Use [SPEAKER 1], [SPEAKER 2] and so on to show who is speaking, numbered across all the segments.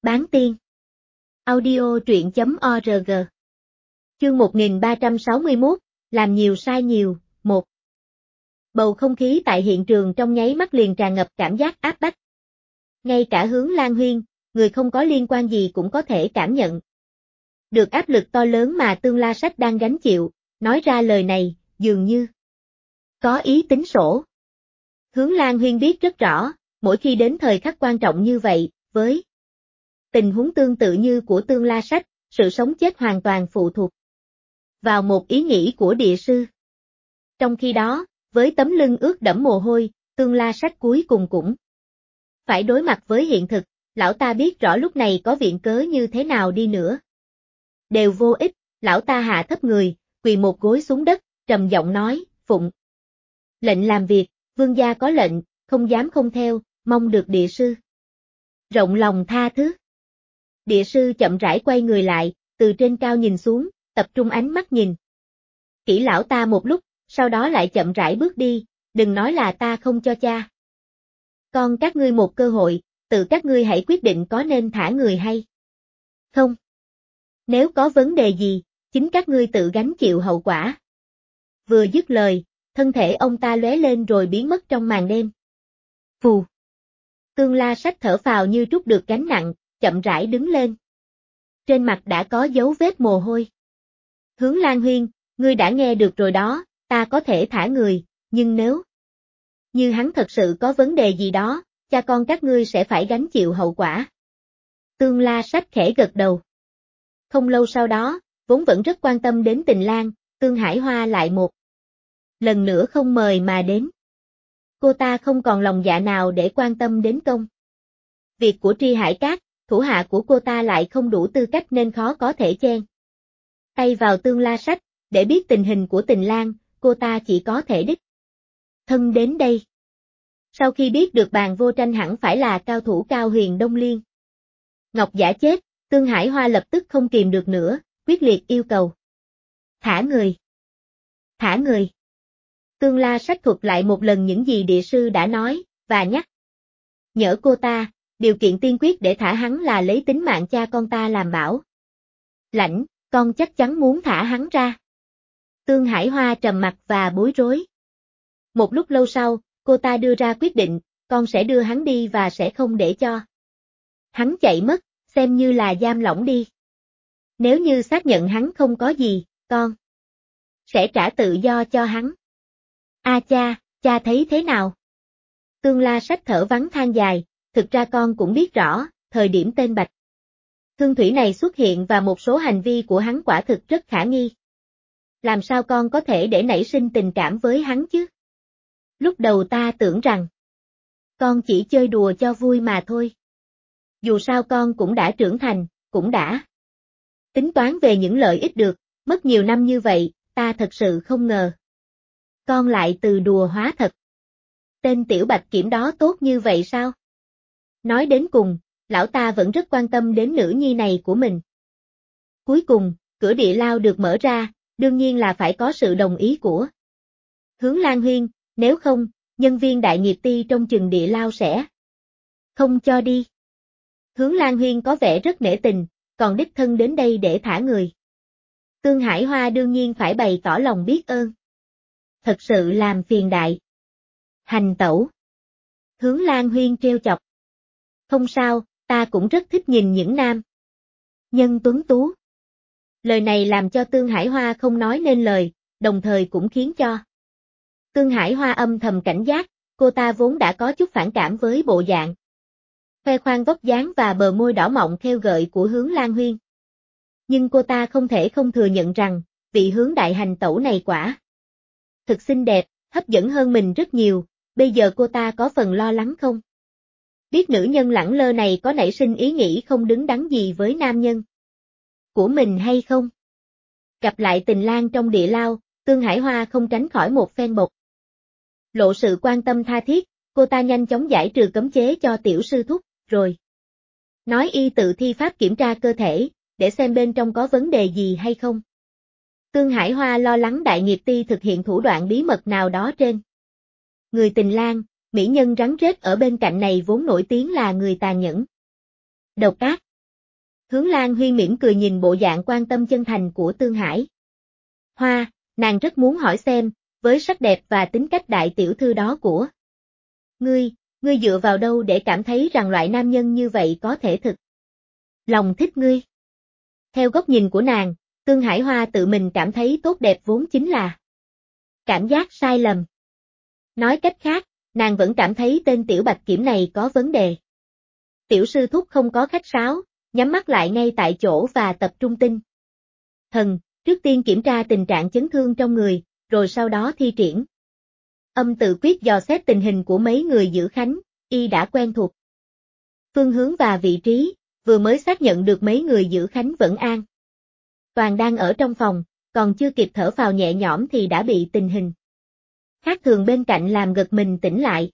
[SPEAKER 1] Bán tiên. Audio truyện.org. Chương 1361, làm nhiều sai nhiều, 1. Bầu không khí tại hiện trường trong nháy mắt liền tràn ngập cảm giác áp bách. Ngay cả Hướng Lan Huyên, người không có liên quan gì cũng có thể cảm nhận được áp lực to lớn mà Tương La Sách đang gánh chịu, nói ra lời này, dường như có ý tính sổ. Hướng Lan Huyên biết rất rõ, mỗi khi đến thời khắc quan trọng như vậy, với tình huống tương tự như của Tương La Sách, sự sống chết hoàn toàn phụ thuộc vào một ý nghĩ của địa sư. Trong khi đó, với tấm lưng ướt đẫm mồ hôi, Tương La Sách cuối cùng cũng phải đối mặt với hiện thực, lão ta biết rõ lúc này có viện cớ như thế nào đi nữa đều vô ích, lão ta hạ thấp người, quỳ một gối xuống đất, trầm giọng nói, phụng lệnh làm việc, vương gia có lệnh, không dám không theo, mong được địa sư rộng lòng tha thứ. Địa sư chậm rãi quay người lại, từ trên cao nhìn xuống, tập trung ánh mắt nhìn kỹ lão ta một lúc, sau đó lại chậm rãi bước đi, đừng nói là ta không cho cha con các ngươi một cơ hội, tự các ngươi hãy quyết định có nên thả người hay không. Nếu có vấn đề gì, chính các ngươi tự gánh chịu hậu quả. Vừa dứt lời, thân thể ông ta lóe lên rồi biến mất trong màn đêm. Phù. Tương La Sách thở phào như trút được gánh nặng, chậm rãi đứng lên. Trên mặt đã có dấu vết mồ hôi. Hướng Lan Huyên, ngươi đã nghe được rồi đó, ta có thể thả người, nhưng nếu như hắn thật sự có vấn đề gì đó, cha con các ngươi sẽ phải gánh chịu hậu quả. Tương La Sách khẽ gật đầu. Không lâu sau đó, vốn vẫn rất quan tâm đến Tình Lang, Tương Hải Hoa lại một lần nữa không mời mà đến. Cô ta không còn lòng dạ nào để quan tâm đến công việc của Tri Hải Các, thủ hạ của cô ta lại không đủ tư cách nên khó có thể chen tay vào Tương La Sách, để biết tình hình của Tình Lang, cô ta chỉ có thể đích thân đến đây. Sau khi biết được Bàn Vô Tranh hẳn phải là cao thủ Cao Huyền Đông Liên Ngọc giả chết, Tương Hải Hoa lập tức không kìm được nữa, quyết liệt yêu cầu. Thả người. Thả người. Tương La Sách thuật lại một lần những gì địa sư đã nói, và nhắc nhở cô ta, điều kiện tiên quyết để thả hắn là lấy tính mạng cha con ta làm bảo lãnh, con chắc chắn muốn thả hắn ra. Tương Hải Hoa trầm mặt và bối rối. Một lúc lâu sau, cô ta đưa ra quyết định, con sẽ đưa hắn đi và sẽ không để cho hắn chạy mất, xem như là giam lỏng đi. Nếu như xác nhận hắn không có gì, con sẽ trả tự do cho hắn. A cha, cha thấy thế nào? Tương La Sách thở vắng than dài, thực ra con cũng biết rõ, thời điểm tên Bạch Thương Thủy này xuất hiện và một số hành vi của hắn quả thực rất khả nghi. Làm sao con có thể để nảy sinh tình cảm với hắn chứ? Lúc đầu ta tưởng rằng con chỉ chơi đùa cho vui mà thôi. Dù sao con cũng đã trưởng thành, cũng đã tính toán về những lợi ích được, mất nhiều năm như vậy, ta thật sự không ngờ. Con lại từ đùa hóa thật. Tên tiểu bạch kiểm đó tốt như vậy sao? Nói đến cùng, lão ta vẫn rất quan tâm đến nữ nhi này của mình. Cuối cùng, cửa địa lao được mở ra, đương nhiên là phải có sự đồng ý của Hướng Lan Huyên, nếu không, nhân viên đại nghiệp ty trong chừng địa lao sẽ không cho đi. Hướng Lan Huyên có vẻ rất nể tình, còn đích thân đến đây để thả người. Tương Hải Hoa đương nhiên phải bày tỏ lòng biết ơn. Thật sự làm phiền đại hành tẩu. Hướng Lan Huyên trêu chọc. Không sao, ta cũng rất thích nhìn những nam nhân tuấn tú. Lời này làm cho Tương Hải Hoa không nói nên lời, đồng thời cũng khiến cho Tương Hải Hoa âm thầm cảnh giác, cô ta vốn đã có chút phản cảm với bộ dạng khoe khoang vóc dáng và bờ môi đỏ mọng khêu gợi của Hướng Lan Huyên. Nhưng cô ta không thể không thừa nhận rằng, vị Hướng đại hành tẩu này quả thực xinh đẹp, hấp dẫn hơn mình rất nhiều, bây giờ cô ta có phần lo lắng không? Biết nữ nhân lẳng lơ này có nảy sinh ý nghĩ không đứng đắn gì với nam nhân của mình hay không? Gặp lại Tình Lang trong địa lao, Tương Hải Hoa không tránh khỏi một phen bộc lộ sự quan tâm tha thiết, cô ta nhanh chóng giải trừ cấm chế cho tiểu sư thúc, rồi nói y tự thi pháp kiểm tra cơ thể, để xem bên trong có vấn đề gì hay không. Tương Hải Hoa lo lắng đại nghiệp ty thực hiện thủ đoạn bí mật nào đó trên người Tình Lang, mỹ nhân rắn rết ở bên cạnh này vốn nổi tiếng là người tàn nhẫn, độc ác, Hướng Lan Huyên mỉm cười nhìn bộ dạng quan tâm chân thành của Tương Hải Hoa, nàng rất muốn hỏi xem, với sắc đẹp và tính cách đại tiểu thư đó của ngươi dựa vào đâu để cảm thấy rằng loại nam nhân như vậy có thể thực lòng thích ngươi. Theo góc nhìn của nàng, Tương Hải Hoa tự mình cảm thấy tốt đẹp vốn chính là cảm giác sai lầm. Nói cách khác, nàng vẫn cảm thấy tên Tiểu Bạch Kiểm này có vấn đề. Tiểu sư thúc không có khách sáo, nhắm mắt lại ngay tại chỗ và tập trung tinh thần, trước tiên kiểm tra tình trạng chấn thương trong người, rồi sau đó thi triển âm tự quyết dò xét tình hình của mấy người giữ khánh, y đã quen thuộc phương hướng và vị trí, vừa mới xác nhận được mấy người giữ khánh vẫn an toàn đang ở trong phòng, còn chưa kịp thở phào nhẹ nhõm thì đã bị tình hình khác thường bên cạnh làm giật mình tỉnh lại.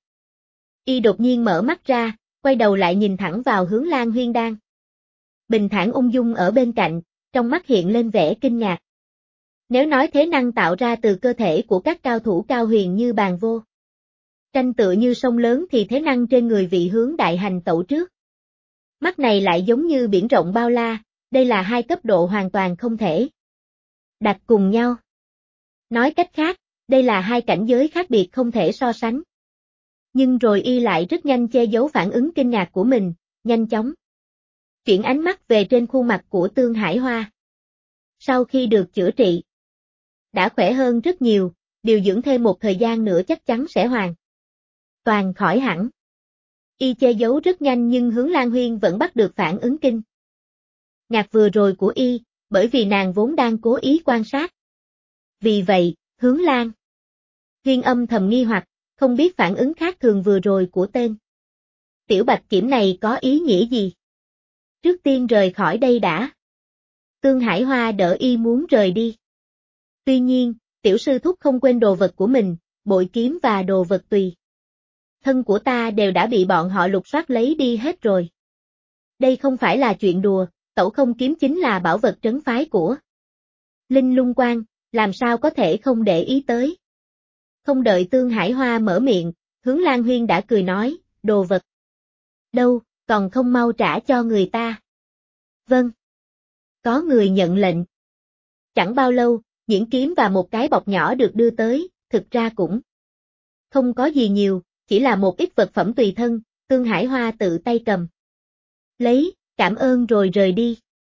[SPEAKER 1] Y đột nhiên mở mắt ra, quay đầu lại nhìn thẳng vào Hướng Lan Huyên đang bình thản ung dung ở bên cạnh, trong mắt hiện lên vẻ kinh ngạc. Nếu nói thế năng tạo ra từ cơ thể của các cao thủ cao huyền như Bàn Vô tranh tựa như sông lớn thì thế năng trên người vị Hướng đại hành tẩu trước mắt này lại giống như biển rộng bao la, đây là hai cấp độ hoàn toàn không thể đặt cùng nhau. Nói cách khác, đây là hai cảnh giới khác biệt không thể so sánh. Nhưng rồi y lại rất nhanh che giấu phản ứng kinh ngạc của mình, nhanh chóng chuyển ánh mắt về trên khuôn mặt của Tương Hải Hoa. Sau khi được chữa trị, đã khỏe hơn rất nhiều, điều dưỡng thêm một thời gian nữa chắc chắn sẽ hoàn toàn khỏi hẳn. Y che giấu rất nhanh nhưng Hướng Lan Huyên vẫn bắt được phản ứng kinh ngạc vừa rồi của y, bởi vì nàng vốn đang cố ý quan sát. Vì vậy, Hướng Lan Huyên âm thầm nghi hoặc, không biết phản ứng khác thường vừa rồi của tên Tiểu Bạch Kiểm này có ý nghĩa gì. Trước tiên rời khỏi đây đã. Tương Hải Hoa đỡ y muốn rời đi. Tuy nhiên, tiểu sư thúc không quên đồ vật của mình, bội kiếm và đồ vật tùy thân của ta đều đã bị bọn họ lục soát lấy đi hết rồi. Đây không phải là chuyện đùa, Tẩu Không kiếm chính là bảo vật trấn phái của Linh Lung Quan, làm sao có thể không để ý tới. Không đợi Tương Hải Hoa mở miệng, Hướng Lan Huyên đã cười nói, đồ vật đâu, còn không mau trả cho người ta. Vâng. Có người nhận lệnh. Chẳng bao lâu, nhuyễn kiếm và một cái bọc nhỏ được đưa tới, thực ra cũng không có gì nhiều, chỉ là một ít vật phẩm tùy thân, Tương Hải Hoa tự tay cầm lấy, cảm ơn rồi rời đi.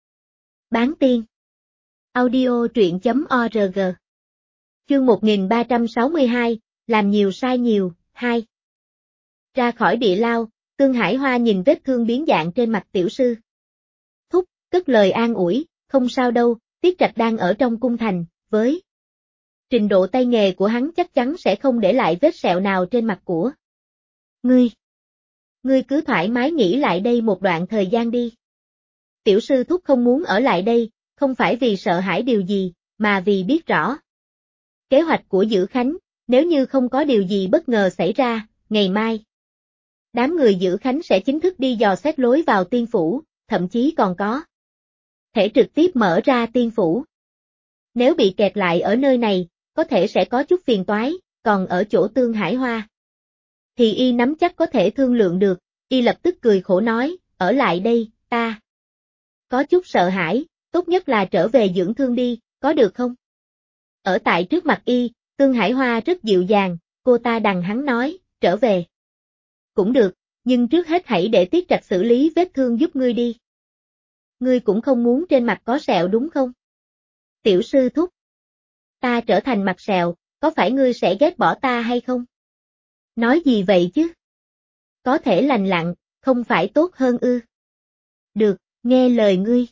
[SPEAKER 1] Bán tiên. Audio truyện.org. Chương 1362, làm nhiều sai nhiều, 2. Ra khỏi địa lao, Tương Hải Hoa nhìn vết thương biến dạng trên mặt tiểu sư thúc, cất lời an ủi, không sao đâu, Tiết Trạch đang ở trong cung thành, với trình độ tay nghề của hắn chắc chắn sẽ không để lại vết sẹo nào trên mặt của ngươi. Ngươi cứ thoải mái nghỉ lại đây một đoạn thời gian đi. Tiểu sư thúc không muốn ở lại đây, không phải vì sợ hãi điều gì, mà vì biết rõ kế hoạch của Dữ Khánh, nếu như không có điều gì bất ngờ xảy ra, ngày mai đám người Dữ Khánh sẽ chính thức đi dò xét lối vào tiên phủ, thậm chí còn có thể trực tiếp mở ra tiên phủ. Nếu bị kẹt lại ở nơi này, có thể sẽ có chút phiền toái, còn ở chỗ Tương Hải Hoa thì y nắm chắc có thể thương lượng được, y lập tức cười khổ nói, ở lại đây, ta có chút sợ hãi, tốt nhất là trở về dưỡng thương đi, có được không? Ở tại trước mặt y, Tương Hải Hoa rất dịu dàng, cô ta đằng hắn nói, trở về cũng được, nhưng trước hết hãy để Tiết Trạch xử lý vết thương giúp ngươi đi. Ngươi cũng không muốn trên mặt có sẹo đúng không? Tiểu sư thúc, ta trở thành mặt sẹo, có phải ngươi sẽ ghét bỏ ta hay không? Nói gì vậy chứ? Có thể lành lặn, không phải tốt hơn ư? Được, nghe lời ngươi.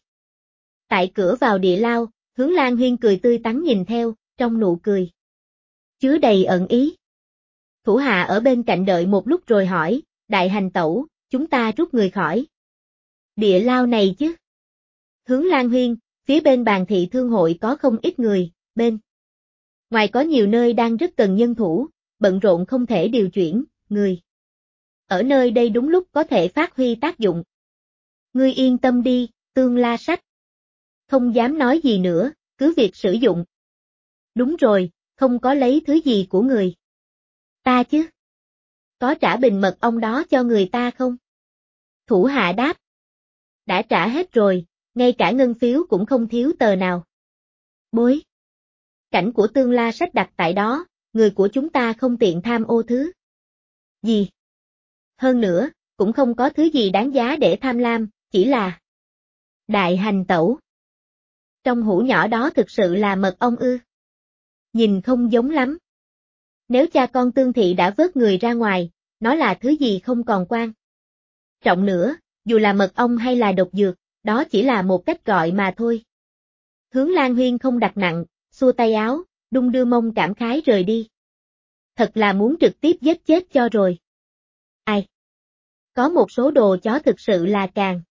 [SPEAKER 1] Tại cửa vào địa lao, Hướng Lan Huyên cười tươi tắn nhìn theo, trong nụ cười chứa đầy ẩn ý. Thủ hạ ở bên cạnh đợi một lúc rồi hỏi, đại hành tẩu, chúng ta rút người khỏi địa lao này chứ? Hướng Lan Huyên, phía bên bàn thị thương hội có không ít người, bên ngoài có nhiều nơi đang rất cần nhân thủ, bận rộn không thể điều chuyển, người ở nơi đây đúng lúc có thể phát huy tác dụng. Ngươi yên tâm đi, Tương La Sách. Không dám nói gì nữa, cứ việc sử dụng. Đúng rồi, không có lấy thứ gì của người ta chứ? Có trả bình mật ong đó cho người ta không? Thủ hạ đáp. Đã trả hết rồi, ngay cả ngân phiếu cũng không thiếu tờ nào. Bối cảnh của Tương La sách đặt tại đó, người của chúng ta không tiện tham ô thứ gì. Hơn nữa, cũng không có thứ gì đáng giá để tham lam, chỉ là đại hành tẩu. Trong hũ nhỏ đó thực sự là mật ong ư? Nhìn không giống lắm. Nếu cha con Tương Thị đã vớt người ra ngoài, nó là thứ gì không còn quan trọng nữa, dù là mật ong hay là độc dược, đó chỉ là một cách gọi mà thôi. Hướng Lan Huyên không đặt nặng, xua tay áo, đung đưa mông cảm khái rời đi. Thật là muốn trực tiếp giết chết cho rồi. Ai? Có một số đồ chó thực sự là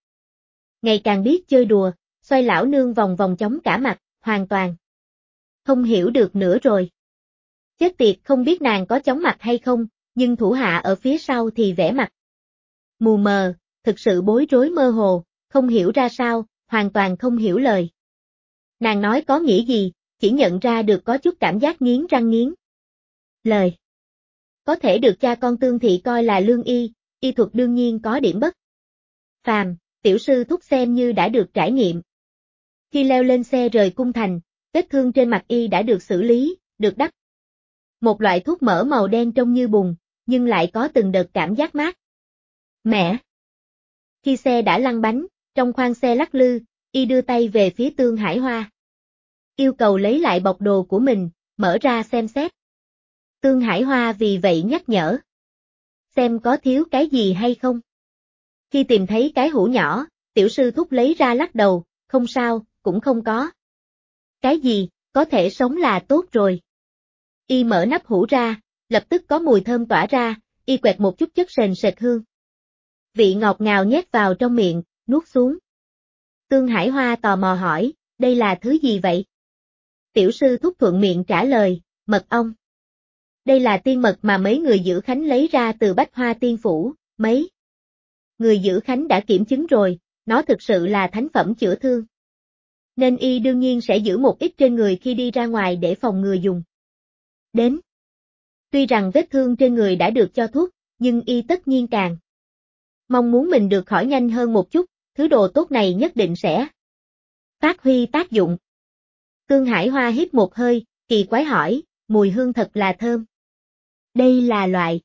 [SPEAKER 1] ngày càng biết chơi đùa, xoay lão nương vòng vòng chóng cả mặt, hoàn toàn không hiểu được nữa rồi. Chết tiệt, không biết nàng có chóng mặt hay không, nhưng thủ hạ ở phía sau thì vẻ mặt mù mờ, thực sự bối rối mơ hồ, không hiểu ra sao, hoàn toàn không hiểu lời. Nàng nói có nghĩa gì, chỉ nhận ra được có chút cảm giác nghiến răng nghiến lời. Có thể được cha con Tương Thị coi là lương y thuật đương nhiên có điểm bất phàm, tiểu sư thúc xem như đã được trải nghiệm. Khi leo lên xe rời cung thành, vết thương trên mặt y đã được xử lý, được đắp một loại thuốc mỡ màu đen trông như bùn, nhưng lại có từng đợt cảm giác mát mẻ. Khi xe đã lăn bánh, trong khoang xe lắc lư, y đưa tay về phía Tương Hải Hoa. Yêu cầu lấy lại bọc đồ của mình, mở ra xem xét. Tương Hải Hoa vì vậy nhắc nhở. Xem có thiếu cái gì hay không. Khi tìm thấy cái hũ nhỏ, tiểu sư thúc lấy ra lắc đầu, không sao, cũng không có. Cái gì, có thể sống là tốt rồi. Y mở nắp hũ ra, lập tức có mùi thơm tỏa ra, y quẹt một chút chất sền sệt hương. Vị ngọt ngào nhét vào trong miệng, nuốt xuống. Tương Hải Hoa tò mò hỏi, đây là thứ gì vậy? Tiểu sư thúc thuận miệng trả lời, mật ong. Đây là tiên mật mà mấy người giữ khánh lấy ra từ Bách Hoa Tiên Phủ, mấy người giữ khánh đã kiểm chứng rồi, nó thực sự là thánh phẩm chữa thương. Nên y đương nhiên sẽ giữ một ít trên người khi đi ra ngoài để phòng ngừa dùng đến. Tuy rằng vết thương trên người đã được cho thuốc, nhưng y tất nhiên càng mong muốn mình được khỏi nhanh hơn một chút, thứ đồ tốt này nhất định sẽ phát huy tác dụng. Tương Hải Hoa hít một hơi, kỳ quái hỏi, mùi hương thật là thơm. Đây là loại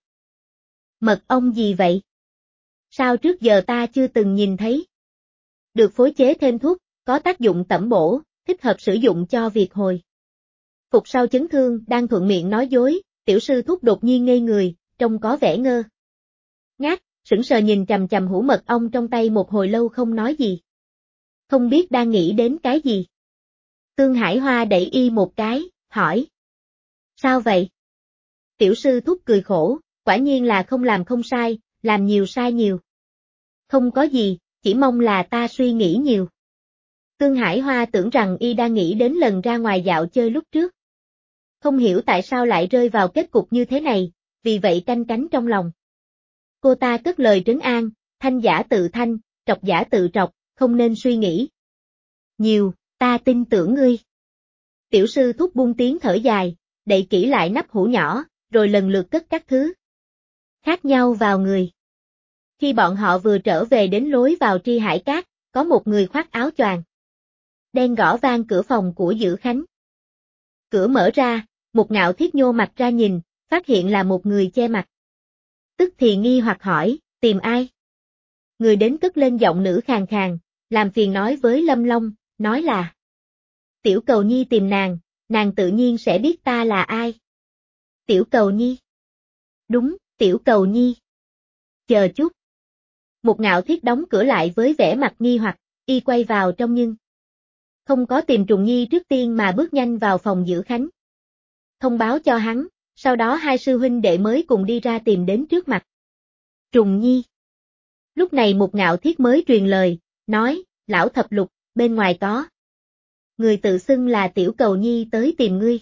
[SPEAKER 1] mật ong gì vậy? Sao trước giờ ta chưa từng nhìn thấy? Được phối chế thêm thuốc, có tác dụng tẩm bổ, thích hợp sử dụng cho việc hồi phục sau chấn thương, đang thuận miệng nói dối, tiểu sư thúc đột nhiên ngây người, trông có vẻ ngơ ngác, sững sờ nhìn chằm chằm hũ mật ong trong tay một hồi lâu không nói gì. Không biết đang nghĩ đến cái gì. Tương Hải Hoa đẩy y một cái, hỏi. Sao vậy? Tiểu sư thúc cười khổ, quả nhiên là không làm không sai, làm nhiều sai nhiều. Không có gì, chỉ mong là ta suy nghĩ nhiều. Tương Hải Hoa tưởng rằng y đang nghĩ đến lần ra ngoài dạo chơi lúc trước. Không hiểu tại sao lại rơi vào kết cục như thế này, vì vậy canh cánh trong lòng. Cô ta cất lời trấn an, thanh giả tự thanh, trọc giả tự trọc, không nên suy nghĩ nhiều, ta tin tưởng ngươi. Tiểu sư thúc buông tiếng thở dài, đậy kỹ lại nắp hũ nhỏ, rồi lần lượt cất các thứ khác nhau vào người. Khi bọn họ vừa trở về đến lối vào Tri Hải Cát, có một người khoác áo choàng đen gõ vang cửa phòng của Dữ Khánh. Cửa mở ra, một Ngạo Thiết nhô mặt ra nhìn, phát hiện là một người che mặt. Tức thì nghi hoặc hỏi, tìm ai? Người đến cất lên giọng nữ khàn khàn, làm phiền nói với Lâm Long, nói là Tiểu Cầu Nhi tìm nàng tự nhiên sẽ biết ta là ai. Tiểu Cầu Nhi? Đúng, Tiểu Cầu Nhi. Chờ chút. Một Ngạo Thiết đóng cửa lại với vẻ mặt nghi hoặc, y quay vào trong nhưng không có tìm Trùng Nhi trước tiên mà bước nhanh vào phòng Dữ Khánh. Thông báo cho hắn, sau đó hai sư huynh đệ mới cùng đi ra tìm đến trước mặt Trùng Nhi. Lúc này một Ngạo Thiết mới truyền lời, nói, lão thập lục, bên ngoài có người tự xưng là Tiểu Cầu Nhi tới tìm ngươi.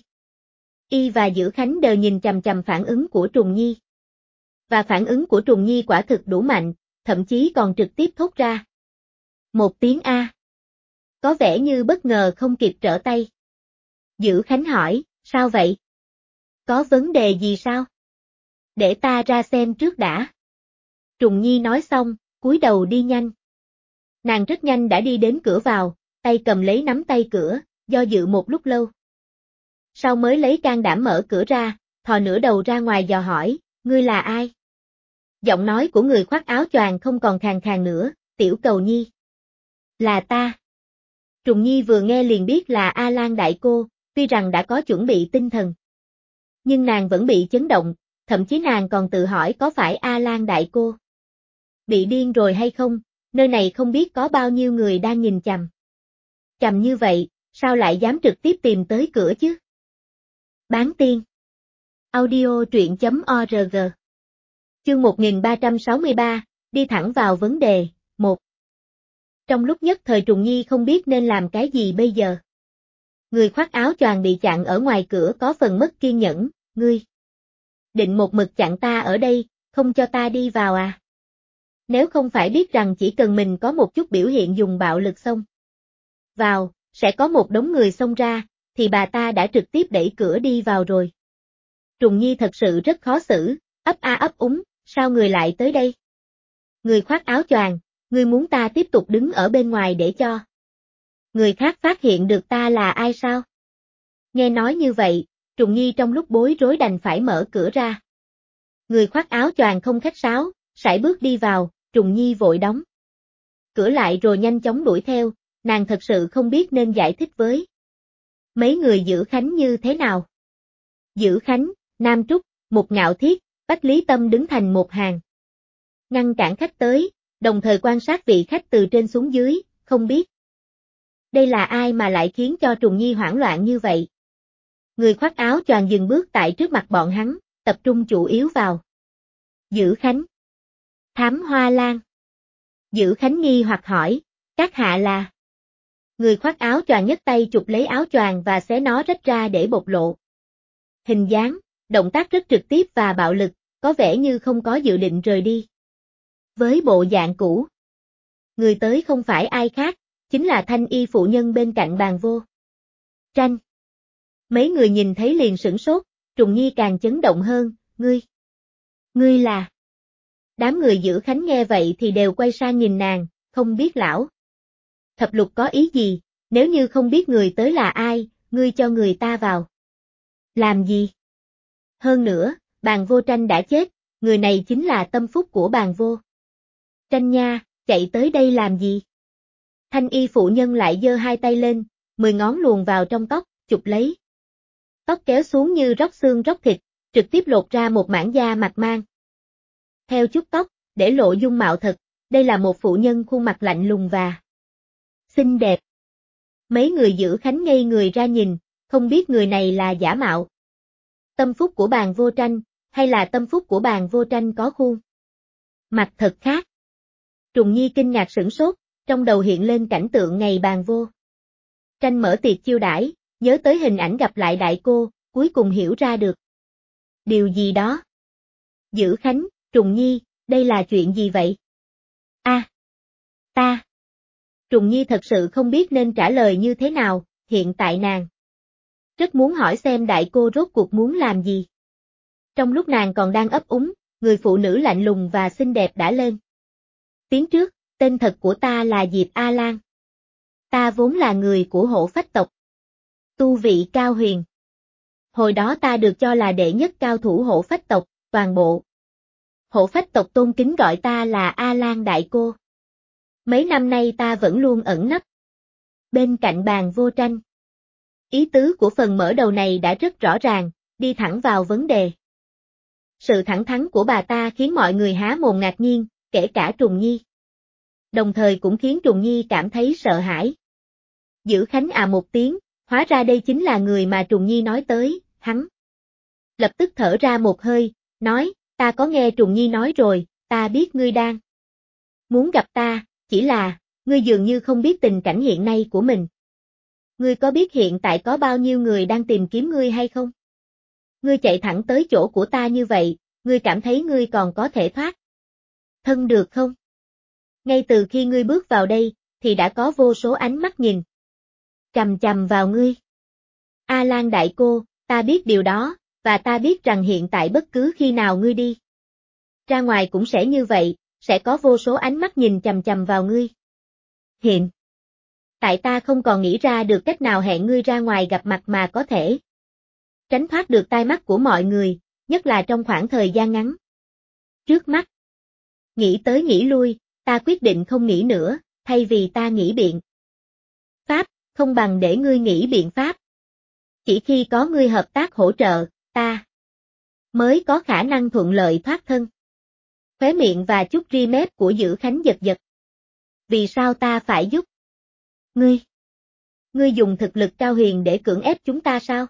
[SPEAKER 1] Y và Dữ Khánh đều nhìn chằm chằm phản ứng của Trùng Nhi. Và phản ứng của Trùng Nhi quả thực đủ mạnh, thậm chí còn trực tiếp thốt ra một tiếng A. Có vẻ như bất ngờ không kịp trở tay. Dữ Khánh hỏi, sao vậy? Có vấn đề gì sao? Để ta ra xem trước đã. Trùng Nhi nói xong, cúi đầu đi nhanh Nàng rất nhanh đã đi đến cửa vào, tay cầm lấy nắm tay cửa, do dự một lúc lâu. Sau mới lấy can đảm mở cửa ra, thò nửa đầu ra ngoài dò hỏi, ngươi là ai? Giọng nói của người khoác áo choàng không còn khàn khàn nữa, Tiểu Cầu Nhi. Là ta. Trùng Nhi vừa nghe liền biết là A Lan đại cô, tuy rằng đã có chuẩn bị tinh thần. Nhưng nàng vẫn bị chấn động, thậm chí nàng còn tự hỏi có phải A Lan đại cô bị điên rồi hay không, nơi này không biết có bao nhiêu người đang nhìn chằm. Chằm như vậy, sao lại dám trực tiếp tìm tới cửa chứ? Bán tiên. Audio truyện.org. Chương 1363, đi thẳng vào vấn đề, 1. Trong lúc nhất thời Trùng Nhi không biết nên làm cái gì bây giờ. Người khoác áo choàng bị chặn ở ngoài cửa có phần mất kiên nhẫn, ngươi định một mực chặn ta ở đây, không cho ta đi vào à? Nếu không phải biết rằng chỉ cần mình có một chút biểu hiện dùng bạo lực xông vào, sẽ có một đống người xông ra, thì bà ta đã trực tiếp đẩy cửa đi vào rồi. Trùng Nhi thật sự rất khó xử, ấp a ấp úng, sao người lại tới đây? Người khoác áo choàng, ngươi muốn ta tiếp tục đứng ở bên ngoài để cho người khác phát hiện được ta là ai sao? Nghe nói như vậy, Trùng Nhi trong lúc bối rối đành phải mở cửa ra. Người khoác áo choàng không khách sáo, sải bước đi vào, Trùng Nhi vội đóng cửa lại rồi nhanh chóng đuổi theo, nàng thật sự không biết nên giải thích với mấy người Giữ Khánh như thế nào. Giữ Khánh, Nam Trúc, Mục Ngạo Thiết, Bách Lý Tâm đứng thành một hàng. Ngăn cản khách tới, đồng thời quan sát vị khách từ trên xuống dưới, không biết đây là ai mà lại khiến cho Trùng Nhi hoảng loạn như vậy. Người khoác áo choàng dừng bước tại trước mặt bọn hắn, tập trung chủ yếu vào Giữ Khánh. Thám Hoa Lan. Giữ Khánh nghi hoặc hỏi, các hạ là? Người khoác áo choàng nhấc tay chụp lấy áo choàng và xé nó rách ra để bộc lộ hình dáng, động tác rất trực tiếp và bạo lực, có vẻ như không có dự định rời đi. Với bộ dạng cũ, người tới không phải ai khác, chính là thanh y phụ nhân bên cạnh Bàn Vô Tranh. Mấy người nhìn thấy liền sửng sốt, Trùng Nhi càng chấn động hơn, ngươi là? Đám người Giữ Khánh nghe vậy thì đều quay sang nhìn nàng, không biết lão thập lục có ý gì, nếu như không biết người tới là ai, ngươi cho người ta vào làm gì? Hơn nữa, Bàn Vô Tranh đã chết, người này chính là tâm phúc của Bàn Vô Tranh nha, chạy tới đây làm gì? Thanh y phụ nhân lại giơ hai tay lên, 10 ngón luồn vào trong tóc, chụp lấy tóc kéo xuống như róc xương róc thịt, trực tiếp lột ra một mảng da mặt mang theo chút tóc, để lộ dung mạo thật, đây là một phụ nhân khuôn mặt lạnh lùng và xinh đẹp. Mấy người Giữ Khánh ngây người ra nhìn, không biết người này là giả mạo tâm phúc của Bàn Vô Tranh, hay là tâm phúc của Bàn Vô Tranh có khuôn mặt thật khác. Trùng Nhi kinh ngạc sửng sốt, trong đầu hiện lên cảnh tượng ngày Bàn Vô Tranh mở tiệc chiêu đãi, nhớ tới hình ảnh gặp lại đại cô, cuối cùng hiểu ra được điều gì đó. Giữ Khánh, Trùng Nhi, đây là chuyện gì vậy? Ta. Trùng Nhi thật sự không biết nên trả lời như thế nào, hiện tại nàng rất muốn hỏi xem đại cô rốt cuộc muốn làm gì. Trong lúc nàng còn đang ấp úng, người phụ nữ lạnh lùng và xinh đẹp đã lên tiếng trước, tên thật của ta là Diệp A Lan. Ta vốn là người của Hổ Phách tộc, tu vị cao huyền. Hồi đó ta được cho là đệ nhất cao thủ Hổ Phách tộc, toàn bộ Hổ Phách tộc tôn kính gọi ta là A Lan đại cô. Mấy năm nay ta vẫn luôn ẩn nấp bên cạnh Bàn Vô Tranh. Ý tứ của phần mở đầu này đã rất rõ ràng, đi thẳng vào vấn đề. Sự thẳng thắn của bà ta khiến mọi người há mồm ngạc nhiên, kể cả Trùng Nhi. Đồng thời cũng khiến Trùng Nhi cảm thấy sợ hãi. Giữ Khánh một tiếng, hóa ra đây chính là người mà Trùng Nhi nói tới, hắn lập tức thở ra một hơi, nói, ta có nghe Trùng Nhi nói rồi, ta biết ngươi đang muốn gặp ta, chỉ là, ngươi dường như không biết tình cảnh hiện nay của mình. Ngươi có biết hiện tại có bao nhiêu người đang tìm kiếm ngươi hay không? Ngươi chạy thẳng tới chỗ của ta như vậy, ngươi cảm thấy ngươi còn có thể thoát thân được không? Ngay từ khi ngươi bước vào đây, thì đã có vô số ánh mắt nhìn chằm chằm vào ngươi. A Lan đại cô, ta biết điều đó, và ta biết rằng hiện tại bất cứ khi nào ngươi đi ra ngoài cũng sẽ như vậy, sẽ có vô số ánh mắt nhìn chằm chằm vào ngươi. Hiện tại ta không còn nghĩ ra được cách nào hẹn ngươi ra ngoài gặp mặt mà có thể tránh thoát được tai mắt của mọi người, nhất là trong khoảng thời gian ngắn. Trước mắt, nghĩ tới nghĩ lui, ta quyết định không nghĩ nữa, thay vì ta nghĩ biện pháp, không bằng để ngươi nghĩ biện pháp. Chỉ khi có ngươi hợp tác hỗ trợ, ta mới có khả năng thuận lợi thoát thân. Khóe miệng và chút ri mép của Dữ Khánh giật giật. Vì sao ta phải giúp? Ngươi? Ngươi dùng thực lực cao huyền để cưỡng ép chúng ta sao?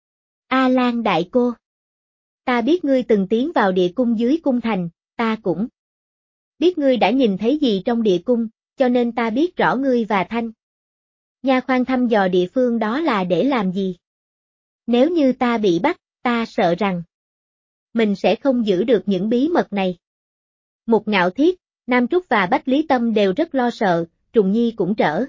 [SPEAKER 1] A Lan đại cô. Ta biết ngươi từng tiến vào địa cung dưới cung thành, ta cũng biết ngươi đã nhìn thấy gì trong địa cung, cho nên ta biết rõ ngươi và Thanh Nha khoan thăm dò địa phương đó là để làm gì. Nếu như ta bị bắt, ta sợ rằng mình sẽ không giữ được những bí mật này. Mục Ngạo Thiết, Nam Trúc và Bách Lý Tâm đều rất lo sợ, Trùng Nhi cũng trở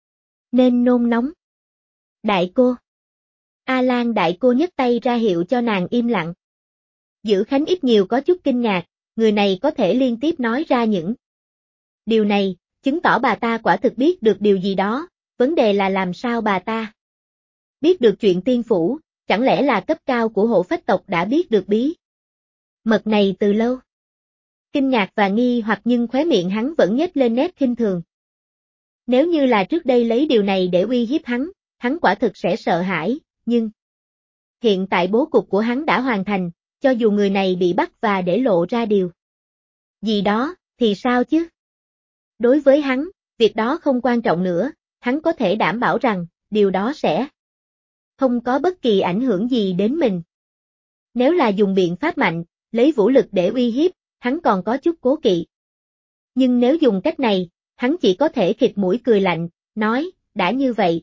[SPEAKER 1] nên nôn nóng. Đại cô. A Lan đại cô nhấc tay ra hiệu cho nàng im lặng. Dữ Khánh ít nhiều có chút kinh ngạc, người này có thể liên tiếp nói ra những điều này, chứng tỏ bà ta quả thực biết được điều gì đó, vấn đề là làm sao bà ta biết được chuyện tiên phủ, chẳng lẽ là cấp cao của hộ phách tộc đã biết được bí mật này từ lâu. Kinh ngạc và nghi hoặc nhưng khóe miệng hắn vẫn nhếch lên nét khinh thường. Nếu như là trước đây lấy điều này để uy hiếp hắn quả thực sẽ sợ hãi, nhưng hiện tại bố cục của hắn đã hoàn thành, cho dù người này bị bắt và để lộ ra điều gì đó, thì sao chứ? Đối với hắn, việc đó không quan trọng nữa, hắn có thể đảm bảo rằng, điều đó sẽ không có bất kỳ ảnh hưởng gì đến mình. Nếu là dùng biện pháp mạnh, lấy vũ lực để uy hiếp, hắn còn có chút cố kỵ. Nhưng nếu dùng cách này, hắn chỉ có thể khịt mũi cười lạnh, nói, đã như vậy.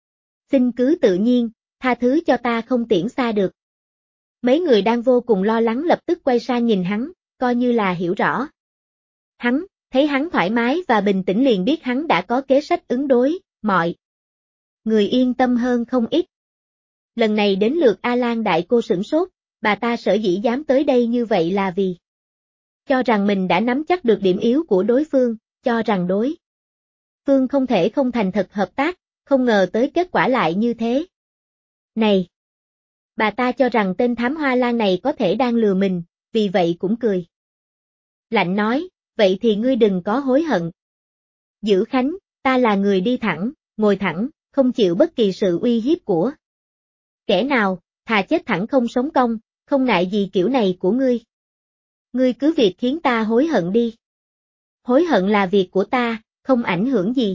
[SPEAKER 1] Xin cứ tự nhiên, tha thứ cho ta không tiễn xa được. Mấy người đang vô cùng lo lắng lập tức quay sang nhìn hắn, coi như là hiểu rõ. Hắn, thấy hắn thoải mái và bình tĩnh liền biết hắn đã có kế sách ứng đối, mọi người yên tâm hơn không ít. Lần này đến lượt A Lan đại cô sửng sốt, bà ta sở dĩ dám tới đây như vậy là vì cho rằng mình đã nắm chắc được điểm yếu của đối phương, cho rằng đối phương không thể không thành thật hợp tác, không ngờ tới kết quả lại như thế. Này! Bà ta cho rằng tên thám hoa lan này có thể đang lừa mình, vì vậy cũng cười. Lạnh nói, vậy thì ngươi đừng có hối hận. Dữ Khánh, ta là người đi thẳng, ngồi thẳng, không chịu bất kỳ sự uy hiếp của kẻ nào, thà chết thẳng không sống cong, không ngại gì kiểu này của ngươi. Ngươi cứ việc khiến ta hối hận đi. Hối hận là việc của ta, không ảnh hưởng gì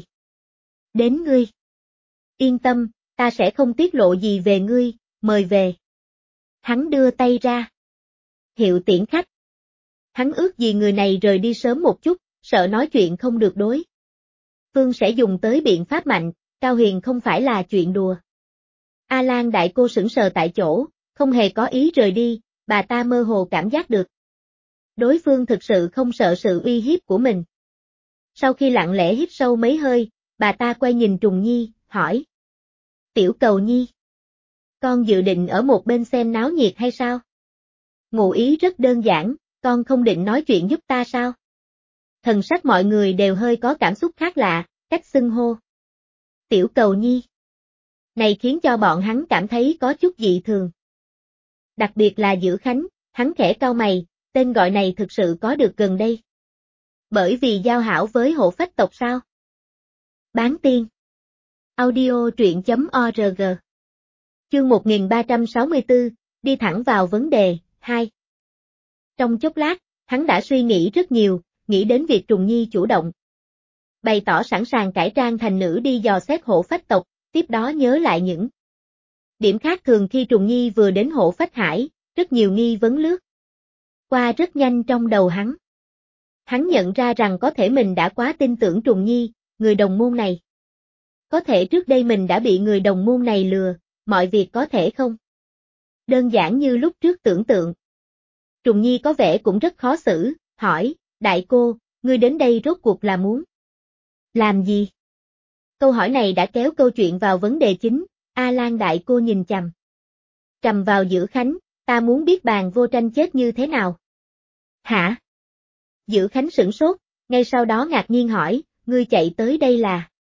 [SPEAKER 1] đến ngươi. Yên tâm, ta sẽ không tiết lộ gì về ngươi, mời về. Hắn đưa tay ra. Hiệu tiễn khách. Hắn ước gì người này rời đi sớm một chút, sợ nói chuyện không được đối. Phương sẽ dùng tới biện pháp mạnh, Cao Huyền không phải là chuyện đùa. A Lan đại cô sững sờ tại chỗ, không hề có ý rời đi, bà ta mơ hồ cảm giác được. Đối phương thực sự không sợ sự uy hiếp của mình. Sau khi lặng lẽ hít sâu mấy hơi, bà ta quay nhìn Trùng Nhi, hỏi. Tiểu Cầu Nhi. Con dự định ở một bên xem náo nhiệt hay sao? Ngụ ý rất đơn giản, con không định nói chuyện giúp ta sao? Thần sắc mọi người đều hơi có cảm xúc khác lạ, cách xưng hô. Tiểu Cầu Nhi. Này khiến cho bọn hắn cảm thấy có chút dị thường. Đặc biệt là Dữ Khánh, hắn khẽ cau mày, tên gọi này thực sự có được gần đây. Bởi vì giao hảo với hộ phách tộc sao? Bán tiên. Audio truyện.org. Chương 1364, đi thẳng vào vấn đề, 2. Trong chốc lát, hắn đã suy nghĩ rất nhiều, nghĩ đến việc Trùng Nhi chủ động. Bày tỏ sẵn sàng cải trang thành nữ đi dò xét hộ phách tộc, tiếp đó nhớ lại những điểm khác thường khi Trùng Nhi vừa đến hộ phách hải, rất nhiều nghi vấn lướt qua rất nhanh trong đầu hắn. Hắn nhận ra rằng có thể mình đã quá tin tưởng Trùng Nhi, người đồng môn này. Có thể trước đây mình đã bị người đồng môn này lừa, mọi việc có thể không đơn giản như lúc trước tưởng tượng. Trùng Nhi có vẻ cũng rất khó xử, hỏi, đại cô, ngươi đến đây rốt cuộc là muốn làm gì? Câu hỏi này đã kéo câu chuyện vào vấn đề chính, A Lan đại cô nhìn chằm vào Dữ Khánh, ta muốn biết Bàn Vô Tranh chết như thế nào. Hả? Dữ Khánh sửng sốt, ngay sau đó ngạc nhiên hỏi, ngươi chạy tới đây là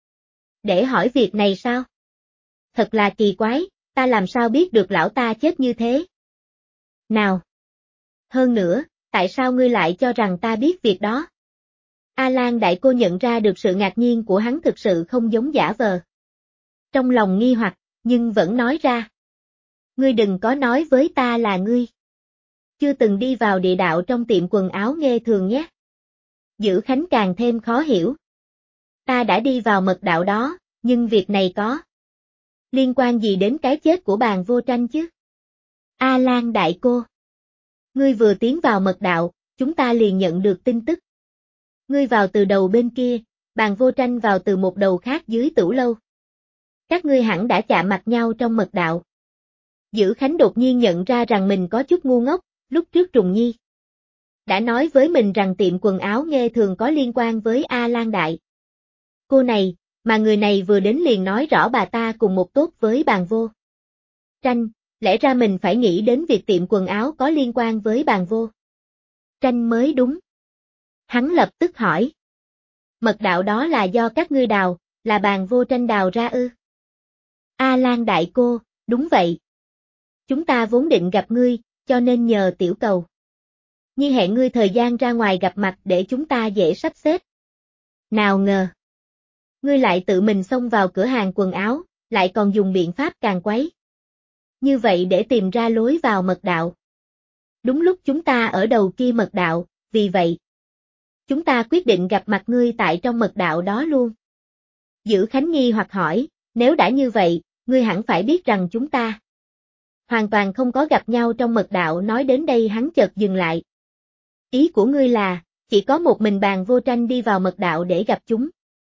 [SPEAKER 1] Để hỏi việc này sao? Thật là kỳ quái, ta làm sao biết được lão ta chết như thế? Nào! Hơn nữa, tại sao ngươi lại cho rằng ta biết việc đó? A Lan Đại Cô nhận ra được sự ngạc nhiên của hắn thực sự không giống giả vờ. Trong lòng nghi hoặc, nhưng vẫn nói ra. Ngươi đừng có nói với ta là ngươi chưa từng đi vào địa đạo trong tiệm quần áo Nghê Thường nhé. Dữ Khánh càng thêm khó hiểu. Ta đã đi vào mật đạo đó, nhưng việc này có liên quan gì đến cái chết của Bàn Vô Tranh chứ? A Lan Đại Cô, ngươi vừa tiến vào mật đạo, chúng ta liền nhận được tin tức. Ngươi vào từ đầu bên kia, Bàn Vô Tranh vào từ một đầu khác dưới tửu lâu. Các ngươi hẳn đã chạm mặt nhau trong mật đạo. Dữ Khánh đột nhiên nhận ra rằng mình có chút ngu ngốc, lúc trước Trùng Nhi đã nói với mình rằng tiệm quần áo Nghê Thường có liên quan với A Lan Đại Cô này, mà người này vừa đến liền nói rõ bà ta cùng một tốt với Bàn Vô Tranh, lẽ ra mình phải nghĩ đến việc tiệm quần áo có liên quan với Bàn Vô Tranh mới đúng. Hắn lập tức hỏi. Mật đạo đó là do các ngươi đào, là Bàn Vô Tranh đào ra ư? A Lan Đại Cô, đúng vậy. Chúng ta vốn định gặp ngươi, cho nên nhờ tiểu cầu Nhi hẹn ngươi thời gian ra ngoài gặp mặt để chúng ta dễ sắp xếp. Nào ngờ, ngươi lại tự mình xông vào cửa hàng quần áo, lại còn dùng biện pháp càn quấy. Như vậy để tìm ra lối vào mật đạo. Đúng lúc chúng ta ở đầu kia mật đạo, vì vậy, chúng ta quyết định gặp mặt ngươi tại trong mật đạo đó luôn. Dữ Khánh nghi hoặc hỏi, nếu đã như vậy, ngươi hẳn phải biết rằng chúng ta hoàn toàn không có gặp nhau trong mật đạo. Nói đến đây hắn chợt dừng lại. Ý của ngươi là, chỉ có một mình Bàn Vô Tranh đi vào mật đạo để gặp chúng.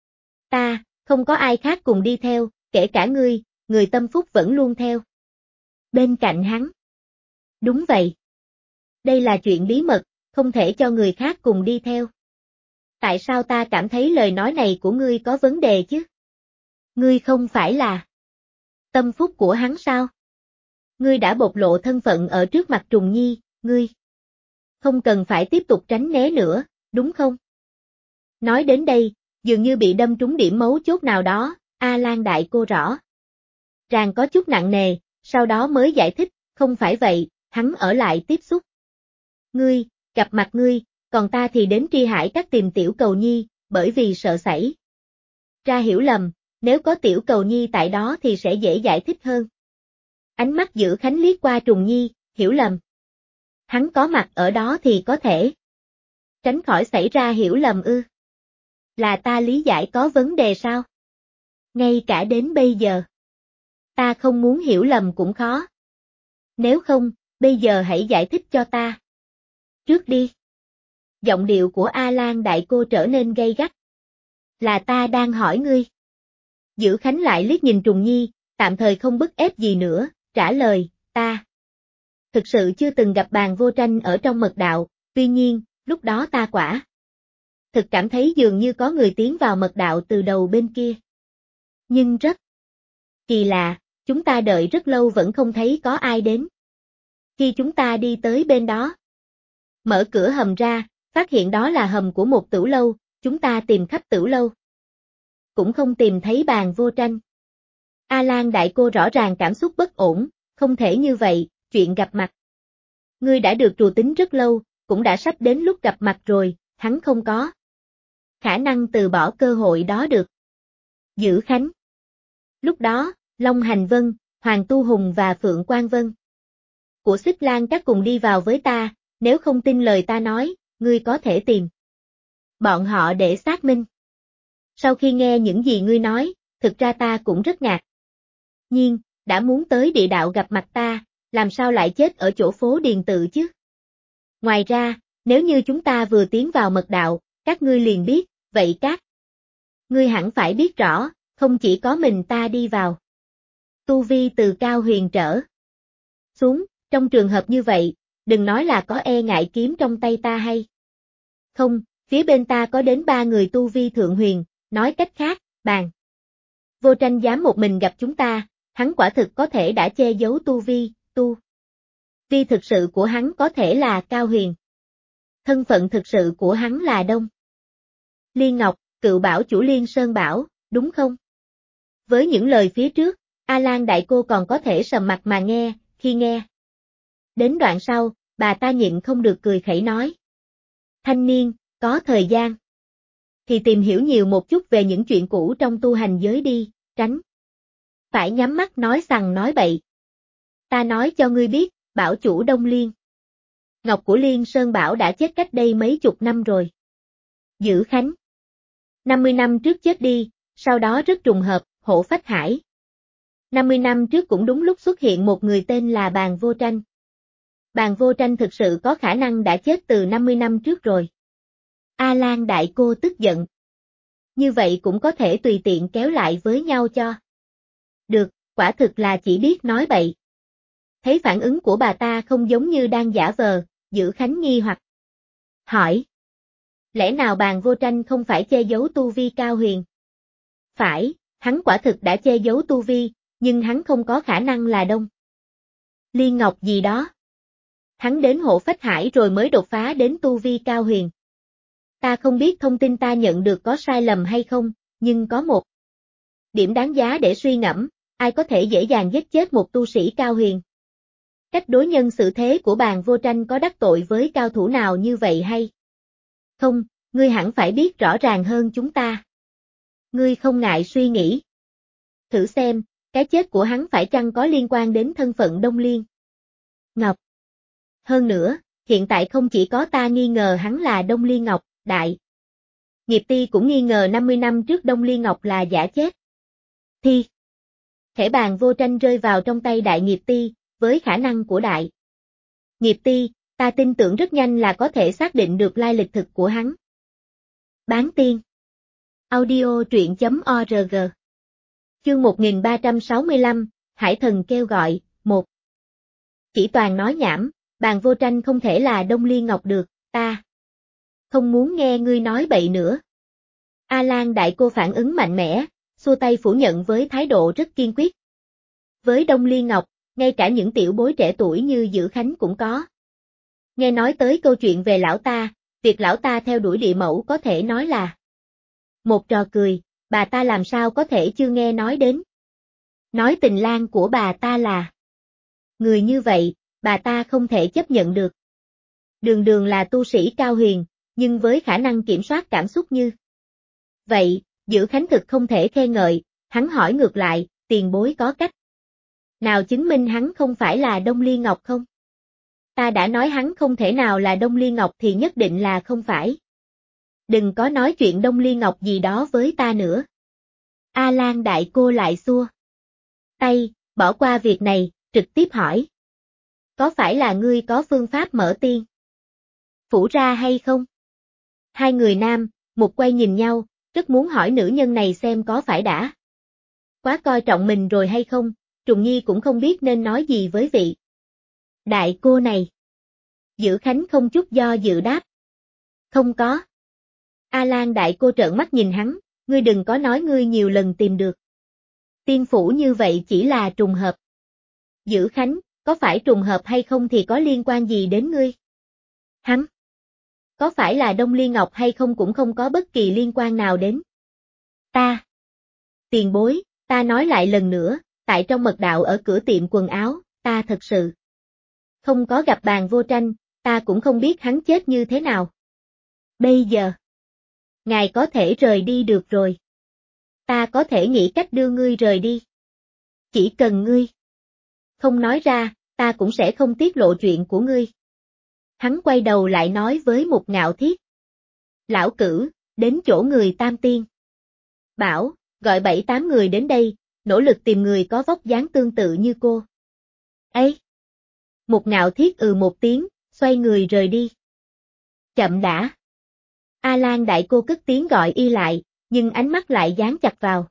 [SPEAKER 1] Ta, không có ai khác cùng đi theo, kể cả ngươi, người tâm phúc vẫn luôn theo bên cạnh hắn. Đúng vậy. Đây là chuyện bí mật, không thể cho người khác cùng đi theo. Tại sao ta cảm thấy lời nói này của ngươi có vấn đề chứ? Ngươi không phải là tâm phúc của hắn sao? Ngươi đã bộc lộ thân phận ở trước mặt Trùng Nhi, ngươi không cần phải tiếp tục tránh né nữa, đúng không? Nói đến đây, dường như bị đâm trúng điểm mấu chốt nào đó, A Lan Đại Cô rõ ràng có chút nặng nề, sau đó mới giải thích, không phải vậy, hắn ở lại tiếp xúc. Ngươi, gặp mặt ngươi, còn ta thì đến Tri Hải Các tìm tiểu cầu Nhi, bởi vì sợ xảy ra hiểu lầm, nếu có tiểu cầu Nhi tại đó thì sẽ dễ giải thích hơn. Ánh mắt Dữ Khánh liếc qua Trùng Nhi, hiểu lầm. Hắn có mặt ở đó thì có thể tránh khỏi xảy ra hiểu lầm ư? Là ta lý giải có vấn đề sao? Ngay cả đến bây giờ, ta không muốn hiểu lầm cũng khó. Nếu không, bây giờ hãy giải thích cho ta trước đi. Giọng điệu của A Lan Đại Cô trở nên gay gắt. Là ta đang hỏi ngươi. Dữ Khánh lại liếc nhìn Trùng Nhi, tạm thời không bức ép gì nữa, trả lời, ta thực sự chưa từng gặp Bàn Vô Tranh ở trong mật đạo, tuy nhiên, lúc đó ta quả thực cảm thấy dường như có người tiến vào mật đạo từ đầu bên kia. Nhưng rất kỳ lạ, chúng ta đợi rất lâu vẫn không thấy có ai đến. Khi chúng ta đi tới bên đó, mở cửa hầm ra, phát hiện đó là hầm của một tửu lâu, chúng ta tìm khắp tửu lâu cũng không tìm thấy Bàn Vô Tranh. A Lan Đại Cô rõ ràng cảm xúc bất ổn, không thể như vậy, chuyện gặp mặt. Ngươi đã được trù tính rất lâu, cũng đã sắp đến lúc gặp mặt rồi, hắn không có khả năng từ bỏ cơ hội đó được. Dữ Khánh. Lúc đó, Long Hành Vân, Hoàng Tu Hùng và Phượng Quang Vân của Xích Lan Các cùng đi vào với ta, nếu không tin lời ta nói, ngươi có thể tìm bọn họ để xác minh. Sau khi nghe những gì ngươi nói, thực ra ta cũng rất ngạc nhiên, đã muốn tới địa đạo gặp mặt ta, làm sao lại chết ở chỗ phố Điền Tự chứ? Ngoài ra, nếu như chúng ta vừa tiến vào mật đạo, các ngươi liền biết, vậy các ngươi hẳn phải biết rõ, không chỉ có mình ta đi vào. Tu vi từ cao huyền trở xuống, trong trường hợp như vậy, đừng nói là có e ngại kiếm trong tay ta hay không, phía bên ta có đến 3 người tu vi thượng huyền, nói cách khác, Bàn Vô Tranh dám một mình gặp chúng ta, hắn quả thực có thể đã che giấu tu vi thực sự của hắn có thể là cao huyền. Thân phận thực sự của hắn là Đông Liên Ngọc, cựu bảo chủ Liên Sơn Bảo, đúng không? Với những lời phía trước, A Lan đại cô còn có thể sầm mặt mà nghe, khi nghe đến đoạn sau, bà ta nhịn không được cười khẩy nói. Thanh niên, có thời gian thì tìm hiểu nhiều một chút về những chuyện cũ trong tu hành giới đi, tránh phải nhắm mắt nói sằng nói bậy. Ta nói cho ngươi biết, bảo chủ Đông Liên Ngọc của Liên Sơn Bảo đã chết cách đây mấy chục năm rồi. Dữ Khánh 50 năm trước chết đi, sau đó rất trùng hợp, Hổ Phách Hải. 50 năm trước cũng đúng lúc xuất hiện một người tên là Bàn Vô Tranh. Bàn Vô Tranh thực sự có khả năng đã chết từ 50 năm trước rồi. A Lan đại cô tức giận. Như vậy cũng có thể tùy tiện kéo lại với nhau cho. Được, quả thực là chỉ biết nói bậy. Thấy phản ứng của bà ta không giống như đang giả vờ, Dữ Khánh nghi hoặc hỏi. Lẽ nào Bàn Vô Tranh không phải che giấu tu vi cao huyền? Phải, hắn quả thực đã che giấu tu vi, nhưng hắn không có khả năng là Đông Liên Ngọc gì đó. Hắn đến Hộ Phách Hải rồi mới đột phá đến tu vi cao huyền. Ta không biết thông tin ta nhận được có sai lầm hay không, nhưng có một điểm đáng giá để suy ngẫm, ai có thể dễ dàng giết chết một tu sĩ cao huyền? Cách đối nhân xử thế của Bàn Vô Tranh có đắc tội với cao thủ nào như vậy hay? Không, ngươi hẳn phải biết rõ ràng hơn chúng ta. Ngươi không ngại suy nghĩ. Thử xem, cái chết của hắn phải chăng có liên quan đến thân phận Đông Liên Ngọc. Hơn nữa, hiện tại không chỉ có ta nghi ngờ hắn là Đông Liên Ngọc, Đại Nghiệp Ti cũng nghi ngờ 50 năm trước Đông Liên Ngọc là giả chết. Thì, thẻ Bàn Vô Tranh rơi vào trong tay Đại Nghiệp Ti, với khả năng của Đại Nghiệp Ti, ta tin tưởng rất nhanh là có thể xác định được lai lịch thực của hắn. Bán tiên. Audio truyện.org. Chương 1365, Hải Thần kêu gọi, 1. Chỉ toàn nói nhảm, Bàn Vô Tranh không thể là Đông Liên Ngọc được, ta không muốn nghe ngươi nói bậy nữa. A Lan đại cô phản ứng mạnh mẽ, xua tay phủ nhận với thái độ rất kiên quyết. Với Đông Liên Ngọc, ngay cả những tiểu bối trẻ tuổi như Dữ Khánh cũng có. Nghe nói tới câu chuyện về lão ta, việc lão ta theo đuổi địa mẫu có thể nói là một trò cười, bà ta làm sao có thể chưa nghe nói đến. Nói tình lang của bà ta là người như vậy, bà ta không thể chấp nhận được. Đường đường là tu sĩ cao huyền, nhưng với khả năng kiểm soát cảm xúc như vậy, Dữ Khánh thực không thể khen ngợi, hắn hỏi ngược lại, tiền bối có cách nào chứng minh hắn không phải là Đông Liên Ngọc không? Ta đã nói hắn không thể nào là Đông Liên Ngọc thì nhất định là không phải. Đừng có nói chuyện Đông Liên Ngọc gì đó với ta nữa. A Lan đại cô lại xua tay, bỏ qua việc này, trực tiếp hỏi. Có phải là ngươi có phương pháp mở tiên phủ ra hay không? Hai người nam, một quay nhìn nhau, rất muốn hỏi nữ nhân này xem có phải đã quá coi trọng mình rồi hay không, Trùng Nhi cũng không biết nên nói gì với vị đại cô này. Dữ Khánh không chút do dự đáp. Không có. A Lan đại cô trợn mắt nhìn hắn, ngươi đừng có nói ngươi nhiều lần tìm được tiên phủ như vậy chỉ là trùng hợp. Dữ Khánh, có phải trùng hợp hay không thì có liên quan gì đến ngươi? Hắn có phải là Đông Liên Ngọc hay không cũng không có bất kỳ liên quan nào đến ta. Tiền bối, ta nói lại lần nữa, tại trong mật đạo ở cửa tiệm quần áo, ta thật sự không có gặp Bàn Vô Tranh, ta cũng không biết hắn chết như thế nào. Bây giờ, ngài có thể rời đi được rồi. Ta có thể nghĩ cách đưa ngươi rời đi. Chỉ cần ngươi không nói ra, ta cũng sẽ không tiết lộ chuyện của ngươi. Hắn quay đầu lại nói với một Ngạo Thiết. Lão Cửu, đến chỗ người Tam Tiên. Bảo, gọi 7-8 người đến đây, nỗ lực tìm người có vóc dáng tương tự như cô. Ấy! Một Ngạo Thiết một tiếng, xoay người rời đi. Chậm đã. A Lan đại cô cất tiếng gọi y lại, nhưng ánh mắt lại dán chặt vào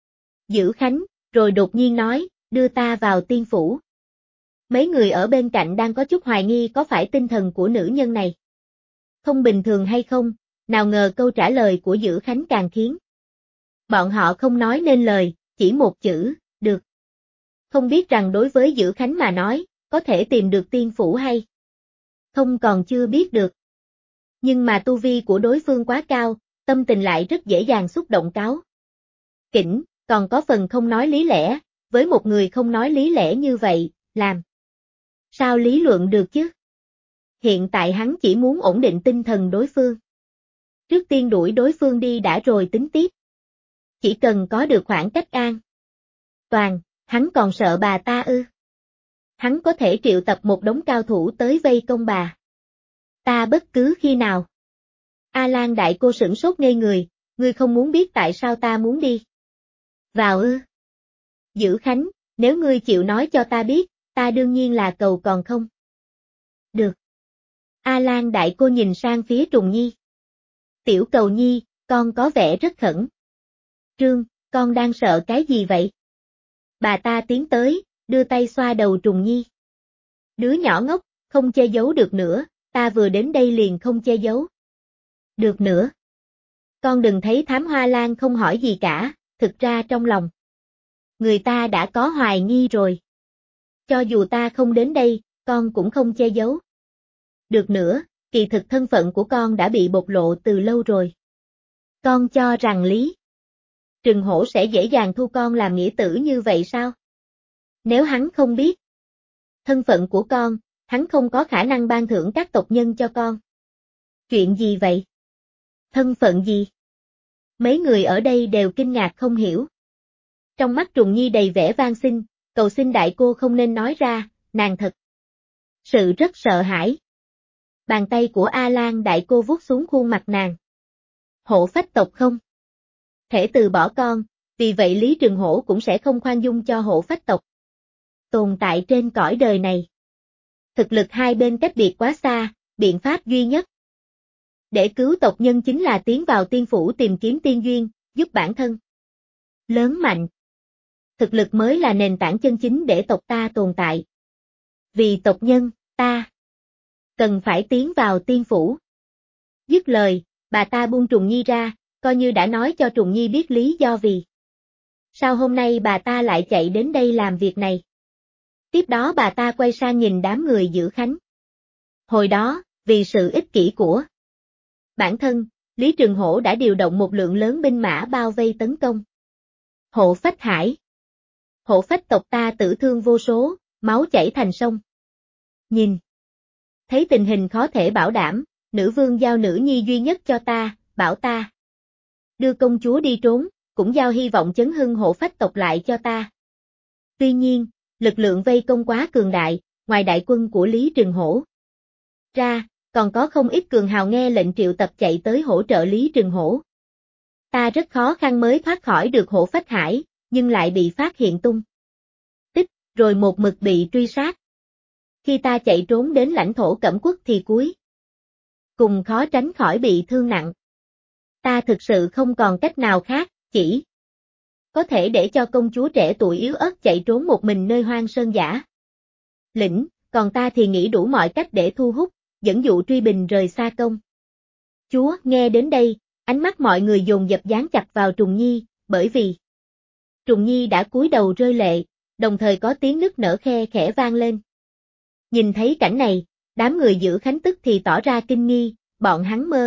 [SPEAKER 1] Dữ Khánh, rồi đột nhiên nói, đưa ta vào tiên phủ. Mấy người ở bên cạnh đang có chút hoài nghi có phải tinh thần của nữ nhân này không bình thường hay không, nào ngờ câu trả lời của Dữ Khánh càng khiến bọn họ không nói nên lời, chỉ một chữ, được. Không biết rằng đối với Dữ Khánh mà nói, có thể tìm được tiên phủ hay không còn chưa biết được. Nhưng mà tu vi của đối phương quá cao, tâm tình lại rất dễ dàng xúc động cáu kỉnh, còn có phần không nói lý lẽ, với một người không nói lý lẽ như vậy, làm sao lý luận được chứ? Hiện tại hắn chỉ muốn ổn định tinh thần đối phương. Trước tiên đuổi đối phương đi đã rồi tính tiếp. Chỉ cần có được khoảng cách an toàn, hắn còn sợ bà ta ư? Hắn có thể triệu tập một đống cao thủ tới vây công bà ta bất cứ khi nào. A Lan đại cô sửng sốt ngây người, ngươi không muốn biết tại sao ta muốn đi vào ư? Dữ Khánh, nếu ngươi chịu nói cho ta biết, ta đương nhiên là cầu còn không. Được. A Lan đại cô nhìn sang phía Trùng Nhi. Tiểu Cầu Nhi, con có vẻ rất khẩn trương, con đang sợ cái gì vậy? Bà ta tiến tới, đưa tay xoa đầu Trùng Nhi. Đứa nhỏ ngốc, không che giấu được nữa, ta vừa đến đây liền không che giấu được nữa. Con đừng thấy Thám Hoa Lan không hỏi gì cả, thực ra trong lòng người ta đã có hoài nghi rồi. Cho dù ta không đến đây, con cũng không che giấu được nữa, kỳ thực thân phận của con đã bị bộc lộ từ lâu rồi. Con cho rằng Lý Trừng Hổ sẽ dễ dàng thu con làm nghĩa tử như vậy sao? Nếu hắn không biết thân phận của con, hắn không có khả năng ban thưởng các tộc nhân cho con. Chuyện gì vậy? Thân phận gì? Mấy người ở đây đều kinh ngạc không hiểu. Trong mắt Trùng Nhi đầy vẻ van xin, cầu xin đại cô không nên nói ra, nàng thật sự rất sợ hãi. Bàn tay của A Lan đại cô vuốt xuống khuôn mặt nàng. Hổ phách tộc không thể từ bỏ con, vì vậy Lý Trừng Hổ cũng sẽ không khoan dung cho hổ phách tộc tồn tại trên cõi đời này. Thực lực hai bên cách biệt quá xa, biện pháp duy nhất để cứu tộc nhân chính là tiến vào tiên phủ tìm kiếm tiên duyên, giúp bản thân lớn mạnh. Thực lực mới là nền tảng chân chính để tộc ta tồn tại. Vì tộc nhân, ta cần phải tiến vào tiên phủ. Dứt lời, bà ta buông Trùng Nhi ra, coi như đã nói cho Trùng Nhi biết lý do vì sao hôm nay bà ta lại chạy đến đây làm việc này. Tiếp đó bà ta quay sang nhìn đám người Dữ Khánh. Hồi đó, vì sự ích kỷ của bản thân, Lý Trừng Hổ đã điều động một lượng lớn binh mã bao vây tấn công Hộ Phách Hải. Hộ phách tộc ta tử thương vô số, máu chảy thành sông. Nhìn thấy tình hình khó thể bảo đảm, nữ vương giao nữ nhi duy nhất cho ta, bảo ta đưa công chúa đi trốn, cũng giao hy vọng chấn hưng hộ phách tộc lại cho ta. Tuy nhiên, lực lượng vây công quá cường đại, ngoài đại quân của Lý Trừng Hổ ra, còn có không ít cường hào nghe lệnh triệu tập chạy tới hỗ trợ Lý Trừng Hổ. Ta rất khó khăn mới thoát khỏi được Hộ Phách Hải, nhưng lại bị phát hiện tung tích, rồi một mực bị truy sát. Khi ta chạy trốn đến lãnh thổ Cẩm Quốc thì cuối cùng khó tránh khỏi bị thương nặng. Ta thực sự không còn cách nào khác, chỉ có thể để cho công chúa trẻ tuổi yếu ớt chạy trốn một mình nơi hoang sơn dã lĩnh, còn ta thì nghĩ đủ mọi cách để thu hút, dẫn dụ Truy Bình rời xa công chúa. Nghe đến đây, ánh mắt mọi người dồn dập dán chặt vào Trùng Nhi, bởi vì Trùng Nhi đã cúi đầu rơi lệ, đồng thời có tiếng nức nở khe khẽ vang lên. Nhìn thấy cảnh này, đám người Dữ Khánh tức thì tỏ ra kinh nghi, bọn hắn mơ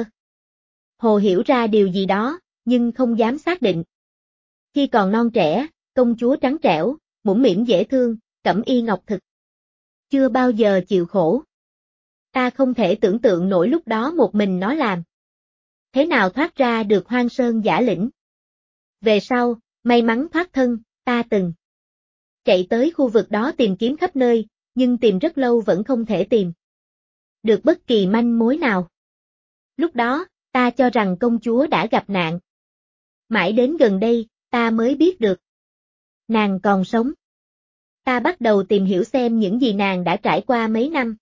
[SPEAKER 1] hồ hiểu ra điều gì đó, nhưng không dám xác định. Khi còn non trẻ, công chúa trắng trẻo, mũm mĩm dễ thương, cẩm y ngọc thực. Chưa bao giờ chịu khổ. Ta không thể tưởng tượng nổi lúc đó một mình nó làm thế nào thoát ra được hoang sơn dã lĩnh. Về sau, may mắn thoát thân, ta từng chạy tới khu vực đó tìm kiếm khắp nơi, nhưng tìm rất lâu vẫn không thể tìm được bất kỳ manh mối nào. Lúc đó, ta cho rằng công chúa đã gặp nạn. Mãi đến gần đây, ta mới biết được nàng còn sống. Ta bắt đầu tìm hiểu xem những gì nàng đã trải qua mấy năm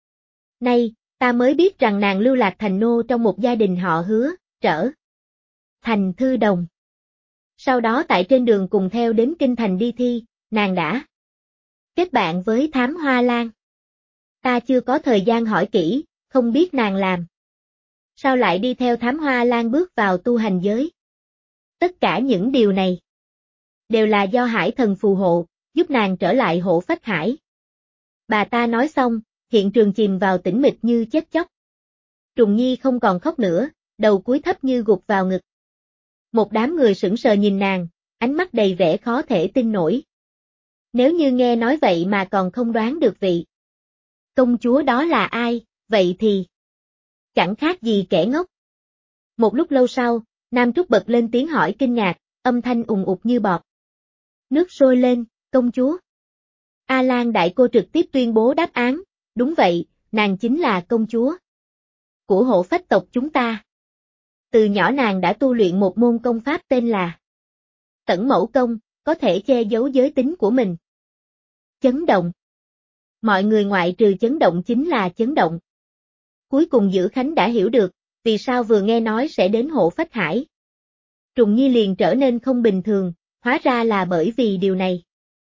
[SPEAKER 1] nay, ta mới biết rằng nàng lưu lạc thành nô trong một gia đình họ Hứa, trở thành thư đồng. Sau đó tại trên đường cùng theo đến kinh thành đi thi, nàng đã kết bạn với Thám Hoa Lan. Ta chưa có thời gian hỏi kỹ, không biết nàng làm sao lại đi theo Thám Hoa Lan bước vào tu hành giới. Tất cả những điều này đều là do Hải Thần phù hộ, giúp nàng trở lại Hộ Phách Hải. Bà ta nói xong, hiện trường chìm vào tĩnh mịch như chết chóc. Trùng Nhi không còn khóc nữa, đầu cúi thấp như gục vào ngực. Một đám người sững sờ nhìn nàng, ánh mắt đầy vẻ khó thể tin nổi. Nếu như nghe nói vậy mà còn không đoán được vị công chúa đó là ai, vậy thì chẳng khác gì kẻ ngốc. Một lúc lâu sau, Nam Trúc bật lên tiếng hỏi kinh ngạc, âm thanh ùng ục như bọt nước sôi lên, công chúa. A Lan đại cô trực tiếp tuyên bố đáp án, đúng vậy, nàng chính là công chúa của Hộ Phách tộc chúng ta. Từ nhỏ nàng đã tu luyện một môn công pháp tên là Tẩn Mẫu Công, có thể che giấu giới tính của mình. Chấn động. Mọi người ngoại trừ chấn động chính là chấn động. Cuối cùng Dữ Khánh đã hiểu được, vì sao vừa nghe nói sẽ đến Hộ Phách Hải. Trùng Nhi liền trở nên không bình thường, hóa ra là bởi vì điều này.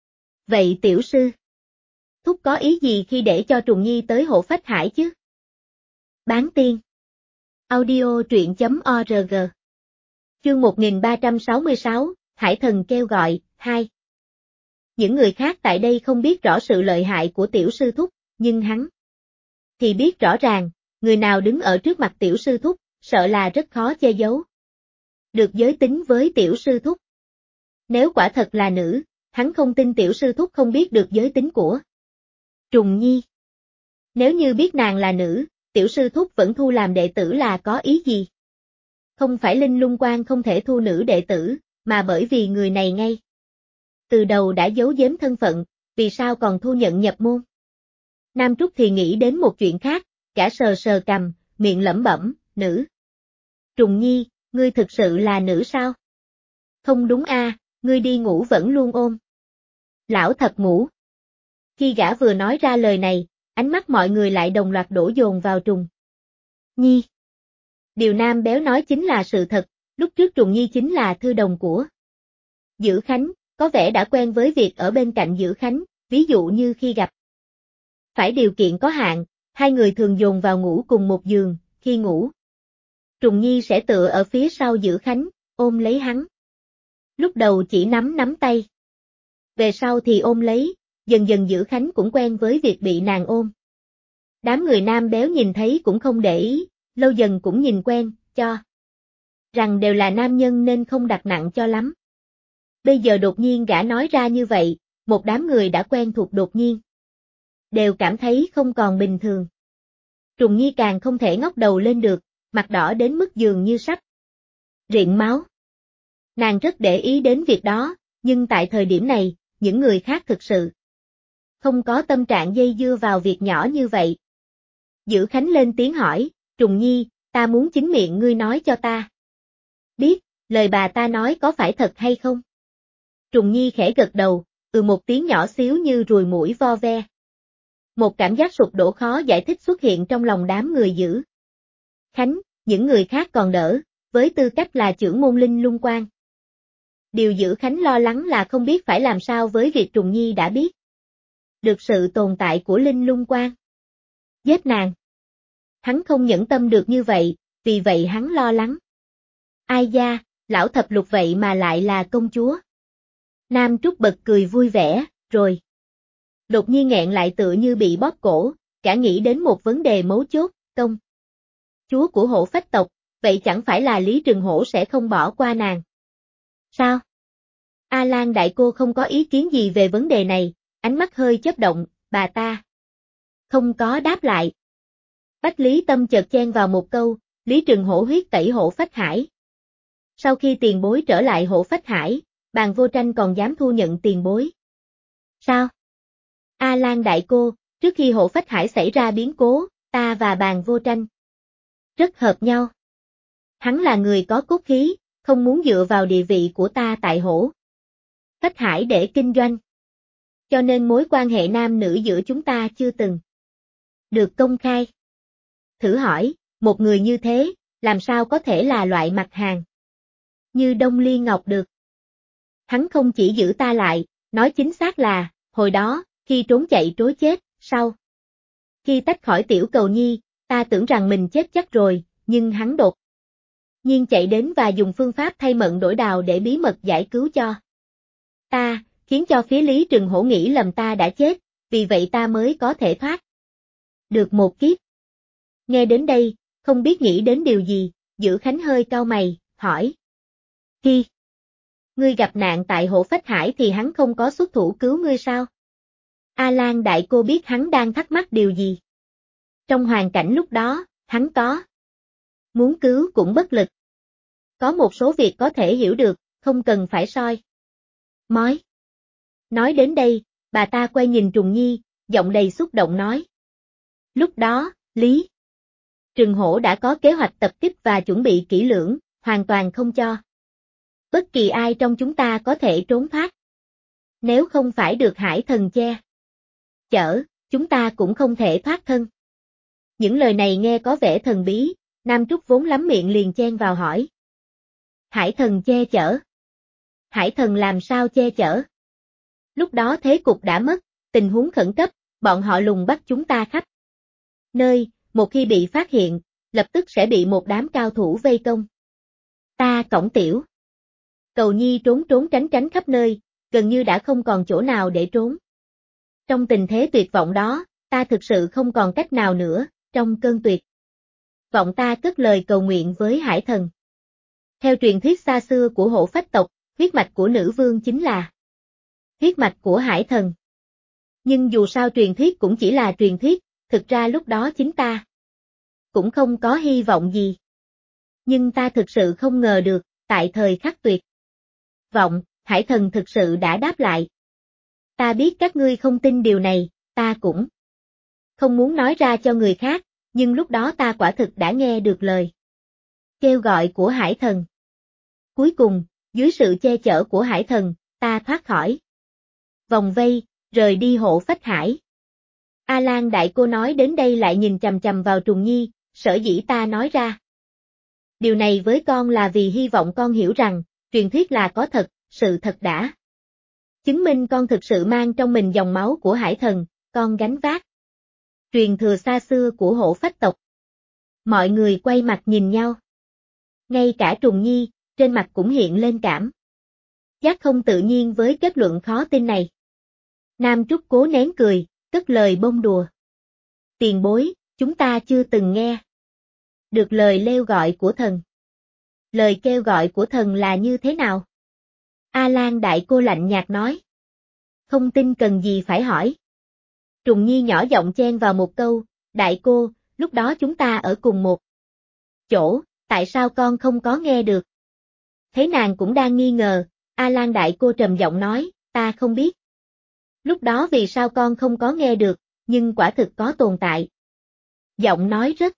[SPEAKER 1] Vậy tiểu sư thúc có ý gì khi để cho Trùng Nhi tới Hộ Phách Hải chứ? Bán tiên. Audio truyện.org. Chương 1366, Hải Thần kêu gọi, 2. Những người khác tại đây không biết rõ sự lợi hại của tiểu sư thúc, nhưng hắn thì biết rõ ràng, người nào đứng ở trước mặt tiểu sư thúc, sợ là rất khó che giấu được giới tính với tiểu sư thúc. Nếu quả thật là nữ, hắn không tin tiểu sư thúc không biết được giới tính của Trùng Nhi. Nếu như biết nàng là nữ, tiểu sư thúc vẫn thu làm đệ tử là có ý gì? Không phải Linh Lung Quan không thể thu nữ đệ tử, mà bởi vì người này ngay từ đầu đã giấu giếm thân phận, vì sao còn thu nhận nhập môn? Nam Trúc thì nghĩ đến một chuyện khác, cả sờ sờ cằm, miệng lẩm bẩm, nữ. Trùng Nhi, ngươi thực sự là nữ sao? Không đúng a, ngươi đi ngủ vẫn luôn ôm lão thập ngủ. Khi gã vừa nói ra lời này, ánh mắt mọi người lại đồng loạt đổ dồn vào Trùng Nhi. Điều Nam Béo nói chính là sự thật, lúc trước Trùng Nhi chính là thư đồng của Dữ Khánh, có vẻ đã quen với việc ở bên cạnh Dữ Khánh, ví dụ như khi gặp phải điều kiện có hạn, hai người thường dồn vào ngủ cùng một giường, khi ngủ Trùng Nhi sẽ tựa ở phía sau Dữ Khánh, ôm lấy hắn. Lúc đầu chỉ nắm tay. Về sau thì ôm lấy, dần dần Dữ Khánh cũng quen với việc bị nàng ôm. Đám người Nam Béo nhìn thấy cũng không để ý, lâu dần cũng nhìn quen, cho rằng đều là nam nhân nên không đặt nặng cho lắm. Bây giờ đột nhiên gã nói ra như vậy, một đám người đã quen thuộc đột nhiên đều cảm thấy không còn bình thường. Trùng Nhi càng không thể ngóc đầu lên được, mặt đỏ đến mức dường như sắp rịn máu. Nàng rất để ý đến việc đó, nhưng tại thời điểm này, những người khác thực sự không có tâm trạng dây dưa vào việc nhỏ như vậy. Dữ Khánh lên tiếng hỏi, Trùng Nhi, ta muốn chính miệng ngươi nói cho ta biết, lời bà ta nói có phải thật hay không? Trùng Nhi khẽ gật đầu, một tiếng nhỏ xíu như ruồi muỗi vo ve. Một cảm giác sụp đổ khó giải thích xuất hiện trong lòng đám người Dữ Khánh, những người khác còn đỡ, với tư cách là trưởng môn Linh Lung Quan. Điều Dữ Khánh lo lắng là không biết phải làm sao với việc Trùng Nhi đã biết được sự tồn tại của Linh Lung Quan. Giết nàng. Hắn không nhẫn tâm được như vậy, vì vậy hắn lo lắng. Ai da, lão thập lục vậy mà lại là công chúa. Nam Trúc bật cười vui vẻ, rồi đột nhiên nghẹn lại tựa như bị bóp cổ, cả nghĩ đến một vấn đề mấu chốt, công chúa của Hộ Phách tộc, vậy chẳng phải là Lý Trừng Hổ sẽ không bỏ qua nàng. Sao? A Lan đại cô không có ý kiến gì về vấn đề này, ánh mắt hơi chớp động, bà ta không có đáp lại. Bách Lý Tâm chợt chen vào một câu, Lý Trừng Hổ huyết tẩy Hộ Phách Hải. Sau khi tiền bối trở lại Hộ Phách Hải, Bàn Vô Tranh còn dám thu nhận tiền bối. Sao? A Lan đại cô, trước khi Hộ Phách Hải xảy ra biến cố, ta và Bàn Vô Tranh rất hợp nhau. Hắn là người có cốt khí, không muốn dựa vào địa vị của ta tại Hộ Phách Hải để kinh doanh. Cho nên mối quan hệ nam nữ giữa chúng ta chưa từng được công khai. Thử hỏi, một người như thế, làm sao có thể là loại mặt hàng như Đông Ly Ngọc được? Hắn không chỉ giữ ta lại, nói chính xác là, hồi đó, khi trốn chạy trối chết, sau khi tách khỏi Tiểu Cầu Nhi, ta tưởng rằng mình chết chắc rồi, nhưng hắn đột nhiên chạy đến và dùng phương pháp thay mận đổi đào để bí mật giải cứu cho ta, khiến cho phía Lý Trừng Hổ nghĩ lầm ta đã chết, vì vậy ta mới có thể thoát được một kiếp. Nghe đến đây, không biết nghĩ đến điều gì, Dữ Khánh hơi cau mày, hỏi. Khi Ngươi gặp nạn tại Hổ Phách Hải thì hắn không có xuất thủ cứu ngươi sao? A Lan Đại Cô biết hắn đang thắc mắc điều gì. Trong hoàn cảnh lúc đó, hắn có muốn cứu cũng bất lực. Có một số việc có thể hiểu được, không cần phải soi mói. Nói đến đây, bà ta quay nhìn Trùng Nhi, giọng đầy xúc động nói. Lúc đó, Lý Trừng Hổ đã có kế hoạch tập kích và chuẩn bị kỹ lưỡng, hoàn toàn không cho bất kỳ ai trong chúng ta có thể trốn thoát. Nếu không phải được Hải Thần che chở, chúng ta cũng không thể thoát thân. Những lời này nghe có vẻ thần bí, Nam Trúc vốn lắm miệng liền chen vào hỏi. Hải Thần che chở? Hải Thần làm sao che chở? Lúc đó thế cục đã mất, tình huống khẩn cấp, bọn họ lùng bắt chúng ta khắp nơi, một khi bị phát hiện, lập tức sẽ bị một đám cao thủ vây công. Ta Cổng Tiểu Cầu Nhi trốn trốn tránh tránh khắp nơi, gần như đã không còn chỗ nào để trốn. Trong tình thế tuyệt vọng đó, ta thực sự không còn cách nào nữa, trong cơn tuyệt vọng ta cất lời cầu nguyện với Hải Thần. Theo truyền thuyết xa xưa của Hổ Phách tộc, huyết mạch của nữ vương chính là huyết mạch của Hải Thần. Nhưng dù sao truyền thuyết cũng chỉ là truyền thuyết, thực ra lúc đó chính ta cũng không có hy vọng gì. Nhưng ta thực sự không ngờ được, tại thời khắc tuyệt vọng, Hải Thần thực sự đã đáp lại. Ta biết các ngươi không tin điều này, ta cũng không muốn nói ra cho người khác, nhưng lúc đó ta quả thực đã nghe được lời kêu gọi của Hải Thần. Cuối cùng, dưới sự che chở của Hải Thần, ta thoát khỏi vòng vây, rời đi Hộ Phách Hải. A Lan Đại Cô nói đến đây lại nhìn chằm chằm vào Trùng Nhi, sở dĩ ta nói ra điều này với con là vì hy vọng con hiểu rằng, truyền thuyết là có thật, sự thật đã chứng minh con thực sự mang trong mình dòng máu của Hải Thần, con gánh vác truyền thừa xa xưa của Hổ Phách tộc. Mọi người quay mặt nhìn nhau. Ngay cả Trùng Nhi, trên mặt cũng hiện lên cảm giác không tự nhiên với kết luận khó tin này. Nam Trúc cố nén cười, cất lời bông đùa. Tiền bối, chúng ta chưa từng nghe được lời kêu gọi của thần. Lời kêu gọi của thần là như thế nào? A Lan Đại Cô lạnh nhạt nói. Không tin cần gì phải hỏi. Trùng Nhi nhỏ giọng chen vào một câu, Đại Cô, lúc đó chúng ta ở cùng một chỗ, tại sao con không có nghe được? Thấy nàng cũng đang nghi ngờ, A Lan Đại Cô trầm giọng nói, ta không biết. Lúc đó vì sao con không có nghe được, nhưng quả thực có tồn tại. Giọng nói rất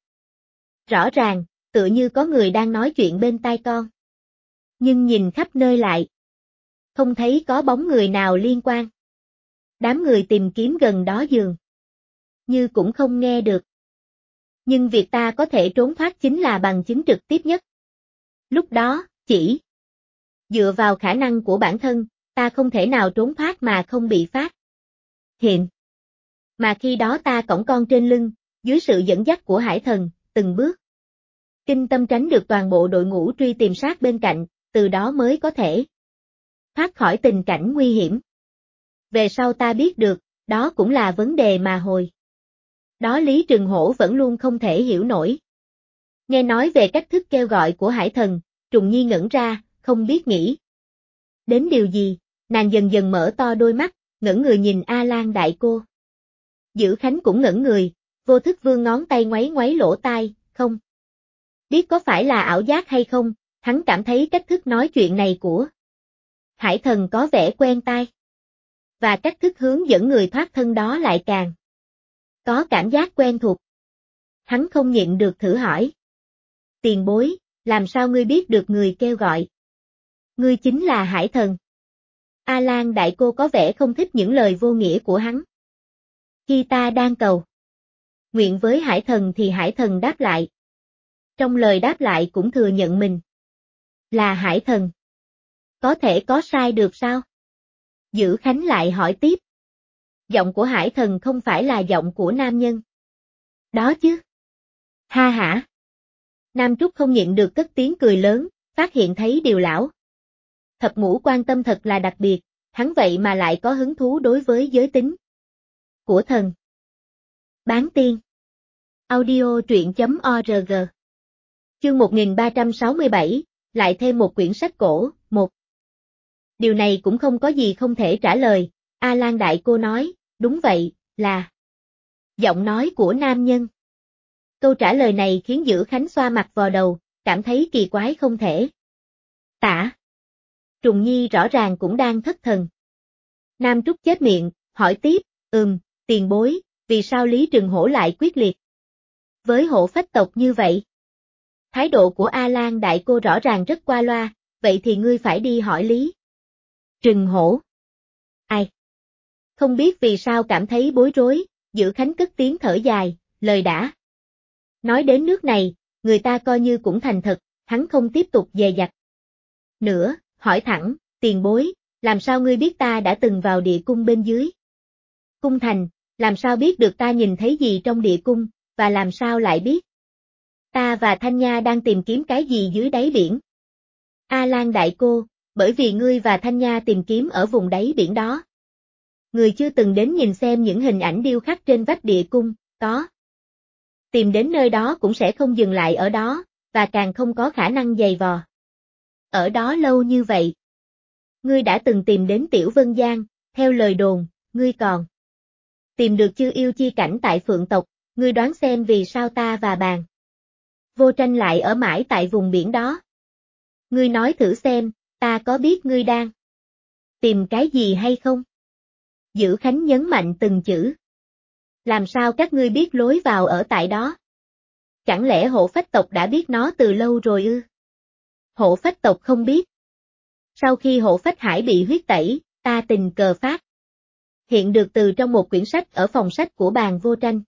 [SPEAKER 1] rõ ràng, tựa như có người đang nói chuyện bên tai con. Nhưng nhìn khắp nơi lại, không thấy có bóng người nào liên quan. Đám người tìm kiếm gần đó dường như cũng không nghe được. Nhưng việc ta có thể trốn thoát chính là bằng chứng trực tiếp nhất. Lúc đó, chỉ dựa vào khả năng của bản thân, ta không thể nào trốn thoát mà không bị phát hiện. Mà khi đó ta cõng con trên lưng, dưới sự dẫn dắt của Hải Thần, từng bước kinh tâm tránh được toàn bộ đội ngũ truy tìm sát bên cạnh, từ đó mới có thể thoát khỏi tình cảnh nguy hiểm. Về sau ta biết được, đó cũng là vấn đề mà hồi đó Lý Trừng Hổ vẫn luôn không thể hiểu nổi. Nghe nói về cách thức kêu gọi của Hải Thần, Trùng Nhi ngẩn ra, không biết nghĩ đến điều gì, nàng dần dần mở to đôi mắt, ngẩn người nhìn A Lan Đại Cô. Dữ Khánh cũng ngẩn người, vô thức vươn ngón tay ngoáy ngoáy lỗ tai, không biết có phải là ảo giác hay không, hắn cảm thấy cách thức nói chuyện này của Hải Thần có vẻ quen tai. Và cách thức hướng dẫn người thoát thân đó lại càng có cảm giác quen thuộc. Hắn không nhịn được thử hỏi. Tiền bối, làm sao ngươi biết được người kêu gọi? Ngươi chính là Hải Thần. A Lan Đại Cô có vẻ không thích những lời vô nghĩa của hắn. Khi ta đang cầu nguyện với Hải Thần thì Hải Thần đáp lại. Trong lời đáp lại cũng thừa nhận mình là Hải Thần. Có thể có sai được sao? Dữ Khánh lại hỏi tiếp. Giọng của Hải Thần không phải là giọng của nam nhân. Đó chứ. Ha hả. Nam Trúc không nhịn được cất tiếng cười lớn, phát hiện thấy điều lão Thập Ngũ quan tâm thật là đặc biệt, hắn vậy mà lại có hứng thú đối với giới tính của thần. Bán tiên. Audio truyện.org. Chương 1367, lại thêm một quyển sách cổ, 1. Điều này cũng không có gì không thể trả lời, A Lan đại cô nói, đúng vậy, là giọng nói của nam nhân. Câu trả lời này khiến Dữ Khánh xoa mặt vào đầu, cảm thấy kỳ quái không thể tả. Trùng Nhi rõ ràng cũng đang thất thần. Nam Trúc chết miệng, hỏi tiếp, tiền bối, vì sao Lý Trừng Hổ lại quyết liệt với Hổ Phách tộc như vậy? Thái độ của A Lan đại cô rõ ràng rất qua loa, vậy thì ngươi phải đi hỏi Lý Trừng Hổ. Ai? Không biết vì sao cảm thấy bối rối, Dữ Khánh cất tiếng thở dài, lời đã nói đến nước này, người ta coi như cũng thành thật, hắn không tiếp tục dè dặt nữa, hỏi thẳng, tiền bối, làm sao ngươi biết ta đã từng vào địa cung bên dưới cung thành, làm sao biết được ta nhìn thấy gì trong địa cung, và làm sao lại biết ta và Thanh Nha đang tìm kiếm cái gì dưới đáy biển? A Lan đại cô, bởi vì ngươi và Thanh Nha tìm kiếm ở vùng đáy biển đó. Người chưa từng đến nhìn xem những hình ảnh điêu khắc trên vách địa cung, có tìm đến nơi đó cũng sẽ không dừng lại ở đó, và càng không có khả năng giày vò ở đó lâu như vậy. Ngươi đã từng tìm đến Tiểu Vân Giang, theo lời đồn, ngươi còn tìm được Chư Yêu Chi Cảnh tại Phượng tộc, ngươi đoán xem vì sao ta và Bàn Vô Tranh lại ở mãi tại vùng biển đó. Ngươi nói thử xem, ta có biết ngươi đang tìm cái gì hay không? Dữ Khánh nhấn mạnh từng chữ. Làm sao các ngươi biết lối vào ở tại đó? Chẳng lẽ Hổ Phách tộc đã biết nó từ lâu rồi ư? Hổ Phách tộc không biết. Sau khi Hổ Phách Hải bị huyết tẩy, ta tình cờ phát hiện được từ trong một quyển sách ở phòng sách của Bàn Vô Tranh.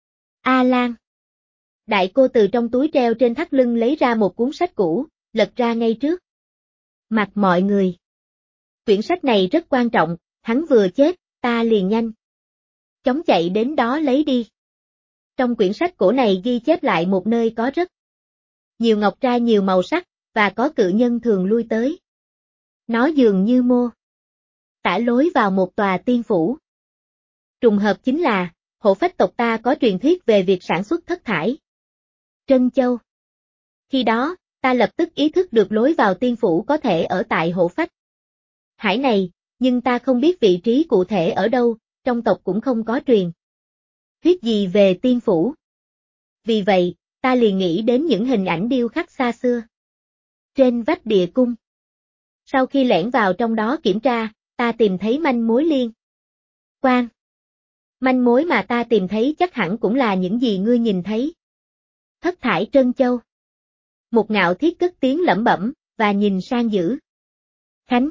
[SPEAKER 1] A Lan. Đại cô từ trong túi treo trên thắt lưng lấy ra một cuốn sách cũ, lật ra ngay trước mặt mọi người. Quyển sách này rất quan trọng, hắn vừa chết, ta liền nhanh chóng chạy đến đó lấy đi. Trong quyển sách cổ này ghi chép lại một nơi có rất nhiều ngọc trai nhiều màu sắc, và có cự nhân thường lui tới. Nó dường như mô tả lối vào một tòa tiên phủ. Trùng hợp chính là, Hổ Phách tộc ta có truyền thuyết về việc sản xuất thất thải trân châu. Khi đó, ta lập tức ý thức được lối vào tiên phủ có thể ở tại Hổ Phách Hải này, nhưng ta không biết vị trí cụ thể ở đâu, trong tộc cũng không có truyền thuyết gì về tiên phủ. Vì vậy, ta liền nghĩ đến những hình ảnh điêu khắc xa xưa trên vách địa cung. Sau khi lẻn vào trong đó kiểm tra, ta tìm thấy manh mối liên quan. Manh mối mà ta tìm thấy chắc hẳn cũng là những gì ngươi nhìn thấy. Thất thải trân châu. Một Ngạo Thiết cất tiếng lẩm bẩm, và nhìn sang Dữ Khánh.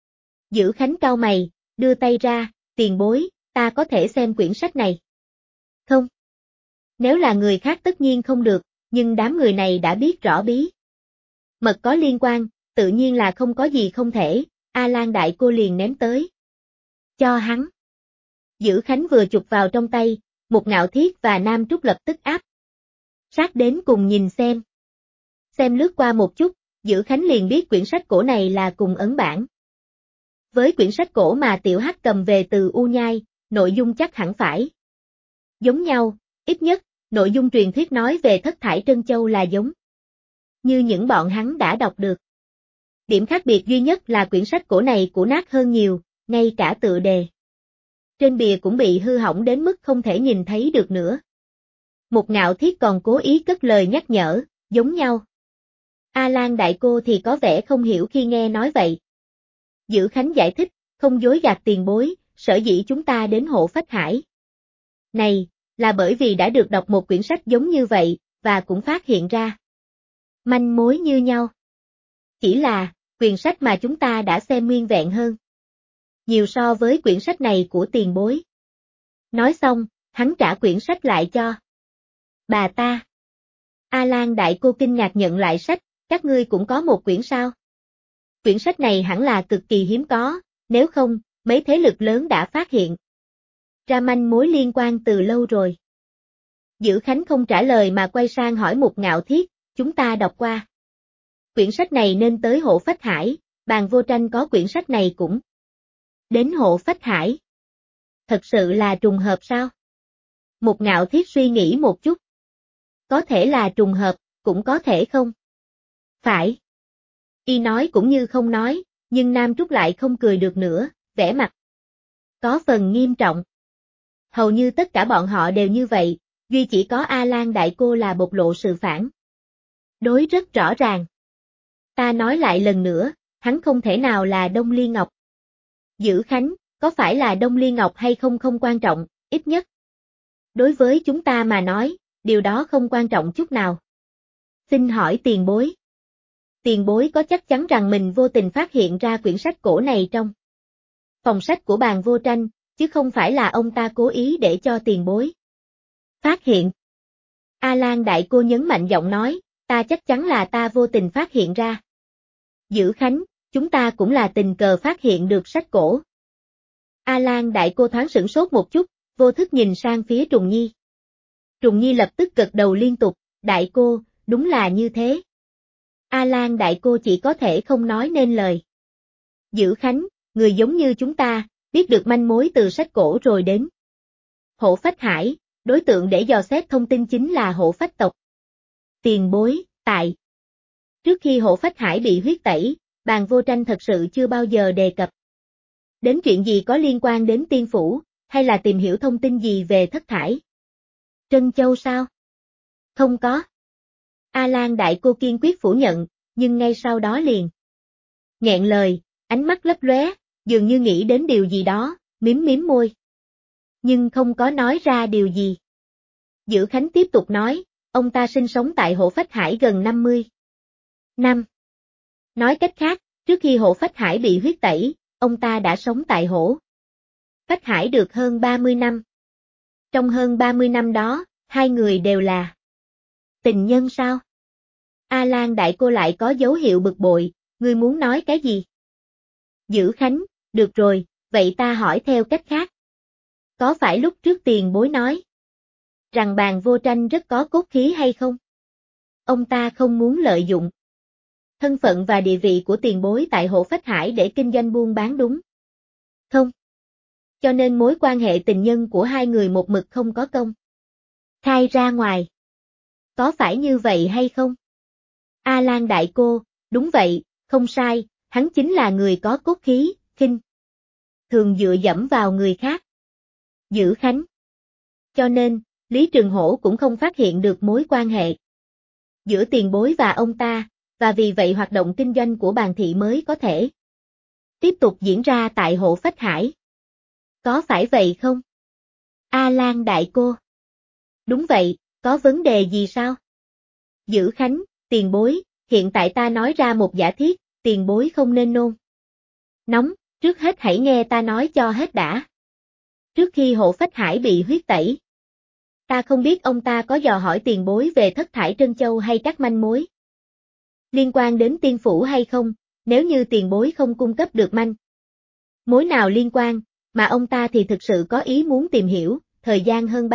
[SPEAKER 1] Dữ Khánh cau mày, đưa tay ra, tiền bối, ta có thể xem quyển sách này. Không. Nếu là người khác tất nhiên không được, nhưng đám người này đã biết rõ bí mật có liên quan, tự nhiên là không có gì không thể, A Lan đại cô liền ném tới cho hắn. Dữ Khánh vừa chụp vào trong tay, một Ngạo Thiết và Nam Trúc lập tức áp sát đến cùng nhìn xem. Xem lướt qua một chút, Dữ Khánh liền biết quyển sách cổ này là cùng ấn bản với quyển sách cổ mà Tiểu Hắc cầm về từ U Nhai, nội dung chắc hẳn phải giống nhau, ít nhất, nội dung truyền thuyết nói về thất thải trân châu là giống như những bọn hắn đã đọc được. Điểm khác biệt duy nhất là quyển sách cổ này cũ nát hơn nhiều, ngay cả tựa đề trên bìa cũng bị hư hỏng đến mức không thể nhìn thấy được nữa. Một Ngạo Thiết còn cố ý cất lời nhắc nhở, giống nhau. A Lan đại cô thì có vẻ không hiểu khi nghe nói vậy. Dữ Khánh giải thích, không dối gạt tiền bối, sở dĩ chúng ta đến Hổ Phách Hải này, là bởi vì đã được đọc một quyển sách giống như vậy, và cũng phát hiện ra manh mối như nhau. Chỉ là, quyển sách mà chúng ta đã xem nguyên vẹn hơn nhiều so với quyển sách này của tiền bối. Nói xong, hắn trả quyển sách lại cho bà ta. A Lan đại cô kinh ngạc nhận lại sách, các ngươi cũng có một quyển sao? Quyển sách này hẳn là cực kỳ hiếm có, nếu không, mấy thế lực lớn đã phát hiện ra manh mối liên quan từ lâu rồi. Dữ Khánh không trả lời mà quay sang hỏi một Ngạo Thiết, chúng ta đọc qua quyển sách này nên tới Hổ Phách Hải, Bàn Vô Tranh có quyển sách này cũng đến Hổ Phách Hải. Thật sự là trùng hợp sao? Một Ngạo Thiết suy nghĩ một chút. Có thể là trùng hợp, cũng có thể không. Phải. Y nói cũng như không nói, Nhưng Nam Trúc lại không cười được nữa, vẻ mặt có phần nghiêm trọng. Hầu như tất cả bọn họ đều như vậy, duy chỉ có A Lan đại cô là bộc lộ sự phản đối rất rõ ràng. Ta nói lại lần nữa, hắn không thể nào là Đông Ly Ngọc. Dữ Khánh, có phải là Đông Ly Ngọc hay không không quan trọng, ít nhất. Đối với chúng ta mà nói, điều đó không quan trọng chút nào. Xin hỏi tiền bối. Tiền bối có chắc chắn rằng mình vô tình phát hiện ra quyển sách cổ này trong phòng sách của Bàn Vô Tranh, chứ không phải là ông ta cố ý để cho tiền bối phát hiện. A Lan đại cô nhấn mạnh giọng nói, ta chắc chắn là ta vô tình phát hiện ra. Dữ Khánh, chúng ta cũng là tình cờ phát hiện được sách cổ. A Lan đại cô thoáng sửng sốt một chút, vô thức nhìn sang phía Trùng Nhi. Trùng Nhi lập tức gật đầu liên tục, đại cô, đúng là như thế. A Lan đại cô chỉ có thể không nói nên lời. Dữ Khánh, người giống như chúng ta, biết được manh mối từ sách cổ rồi đến Hổ Phách Hải, đối tượng để dò xét thông tin chính là Hổ Phách tộc. Tiền bối, tại. Trước khi Hổ Phách Hải bị huyết tẩy, Bàn Vô Tranh thật sự chưa bao giờ đề cập đến chuyện gì có liên quan đến tiên phủ, hay là tìm hiểu thông tin gì về Thất Thải Trân Châu sao? Không có. A Lan đại cô kiên quyết phủ nhận, nhưng ngay sau đó liền nghẹn lời, ánh mắt lấp lóe, dường như nghĩ đến điều gì đó, mím môi. Nhưng không có nói ra điều gì. Dữ Khánh tiếp tục nói, ông ta sinh sống tại Hổ Phách Hải gần 50 năm. Nói cách khác, trước khi Hổ Phách Hải bị huyết tẩy, ông ta đã sống tại Hổ Phách Hải được hơn 30 năm. Trong hơn 30 năm đó, hai người đều là tình nhân sao? A Lan đại cô lại có dấu hiệu bực bội, ngươi muốn nói cái gì? Dữ Khánh, được rồi, vậy ta hỏi theo cách khác. Có phải lúc trước tiền bối nói rằng Bàn Vô Tranh rất có cốt khí hay không? Ông ta không muốn lợi dụng thân phận và địa vị của tiền bối tại Hổ Phách Hải để kinh doanh buôn bán đúng không? Cho nên mối quan hệ tình nhân của hai người một mực không có công khai ra ngoài. Có phải như vậy hay không? A Lan đại cô, đúng vậy, không sai, hắn chính là người có cốt khí, khinh thường dựa dẫm vào người khác. Dữ Khánh. Cho nên, Lý Trường Hổ cũng không phát hiện được mối quan hệ giữa tiền bối và ông ta, và vì vậy hoạt động kinh doanh của Bàn thị mới có thể tiếp tục diễn ra tại Hổ Phách Hải. Có phải vậy không? A Lan đại cô. Đúng vậy, có vấn đề gì sao? Dữ Khánh, tiền bối, hiện tại ta nói ra một giả thiết, tiền bối không nên nôn nóng, trước hết hãy nghe ta nói cho hết đã. Trước khi Hổ Phách Hải bị huyết tẩy, ta không biết ông ta có dò hỏi tiền bối về Thất Thải Trân Châu hay các manh mối liên quan đến tiên phủ hay không, nếu như tiền bối không cung cấp được manh mối nào liên quan, mà ông ta thì thực sự có ý muốn tìm hiểu, thời gian hơn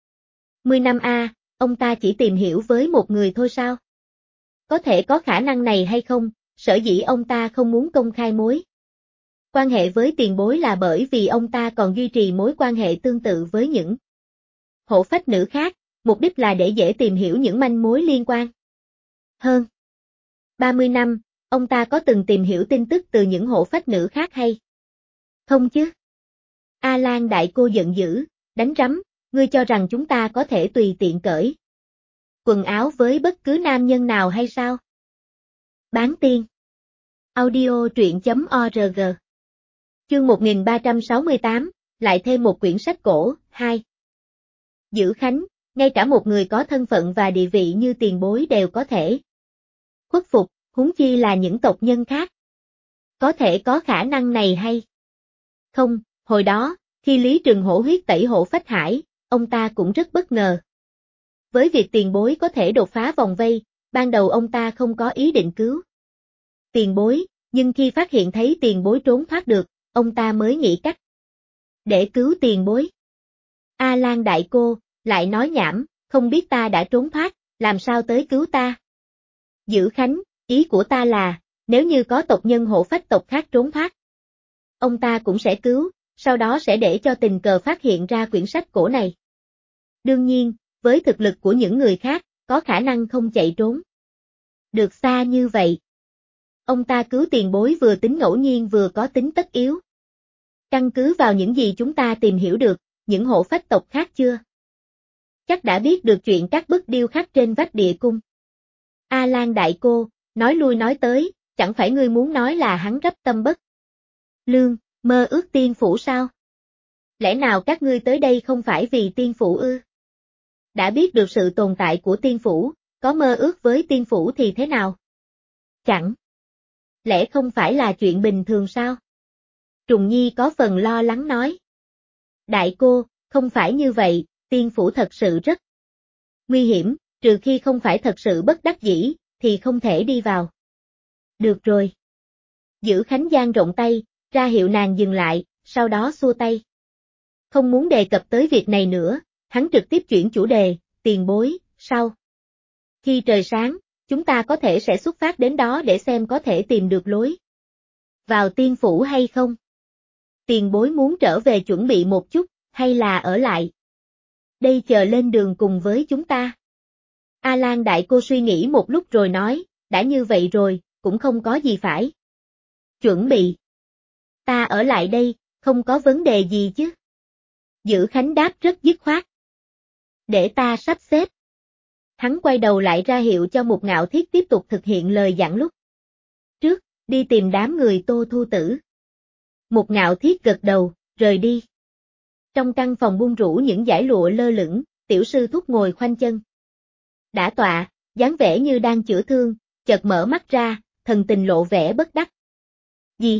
[SPEAKER 1] 30 năm ông ta chỉ tìm hiểu với một người thôi sao? Có thể có khả năng này hay không, sở dĩ ông ta không muốn công khai mối quan hệ với tiền bối là bởi vì ông ta còn duy trì mối quan hệ tương tự với những hổ phách nữ khác, mục đích là để dễ tìm hiểu những manh mối liên quan. Hơn 30 năm, ông ta có từng tìm hiểu tin tức từ những hổ phách nữ khác hay không chứ? A Lan đại cô giận dữ, đánh rắm, ngươi cho rằng chúng ta có thể tùy tiện cởi quần áo với bất cứ nam nhân nào hay sao? Bán tiên. Audio truyện.org. Chương 1368, lại thêm một quyển sách cổ, 2. Dữ Khánh, ngay cả một người có thân phận và địa vị như tiền bối đều có thể khuất phục, huống chi là những tộc nhân khác. Có thể có khả năng này hay không? Hồi đó, khi Lý Trường Hổ huyết tẩy Hổ Phách Hải, ông ta cũng rất bất ngờ. Với việc tiền bối có thể đột phá vòng vây, ban đầu ông ta không có ý định cứu tiền bối, nhưng khi phát hiện thấy tiền bối trốn thoát được, ông ta mới nghĩ cách để cứu tiền bối. A Lan đại cô, lại nói nhảm, không biết ta đã trốn thoát, làm sao tới cứu ta? Dữ Khánh, ý của ta là, nếu như có tộc nhân Hổ Phách tộc khác trốn thoát, ông ta cũng sẽ cứu, sau đó sẽ để cho tình cờ phát hiện ra quyển sách cổ này. Đương nhiên, với thực lực của những người khác, có khả năng không chạy trốn được xa như vậy. Ông ta cứu tiền bối vừa tính ngẫu nhiên vừa có tính tất yếu. Căn cứ vào những gì chúng ta tìm hiểu được, những hộ phách tộc khác chưa? Chắc đã biết được chuyện các bức điêu khắc trên vách địa cung. A Lan đại cô, nói lui nói tới, chẳng phải ngươi muốn nói là hắn rắp tâm bất lương, mơ ước tiên phủ sao? Lẽ nào các ngươi tới đây không phải vì tiên phủ ư? Đã biết được sự tồn tại của tiên phủ, có mơ ước với tiên phủ thì thế nào? Chẳng lẽ không phải là chuyện bình thường sao? Trùng Nhi có phần lo lắng nói. Đại cô, không phải như vậy, tiên phủ thật sự rất nguy hiểm, trừ khi không phải thật sự bất đắc dĩ, thì không thể đi vào. Được rồi. Giữ Khánh dang rộng tay, ra hiệu nàng dừng lại, sau đó xua tay. Không muốn đề cập tới việc này nữa, hắn trực tiếp chuyển chủ đề, tiền bối, sau. Khi trời sáng, chúng ta có thể sẽ xuất phát đến đó để xem có thể tìm được lối vào tiên phủ hay không. Tiền bối muốn trở về chuẩn bị một chút, hay là ở lại? Đây chờ lên đường cùng với chúng ta. A Lan đại cô suy nghĩ một lúc rồi nói, đã như vậy rồi, cũng không có gì phải chuẩn bị. Ta ở lại đây, không có vấn đề gì chứ. Giữ Khánh đáp rất dứt khoát. Để ta sắp xếp. Hắn quay đầu lại ra hiệu cho Mục Ngạo Thiết tiếp tục thực hiện lời dặn lúc trước, đi tìm đám người Tô Thu Tử. Mục Ngạo Thiết gật đầu, rời đi. Trong căn phòng buông rũ những dải lụa lơ lửng, tiểu sư thúc ngồi khoanh chân. Đã tọa, dáng vẻ như đang chữa thương, chợt mở mắt ra, thần tình lộ vẻ bất đắc. Gì?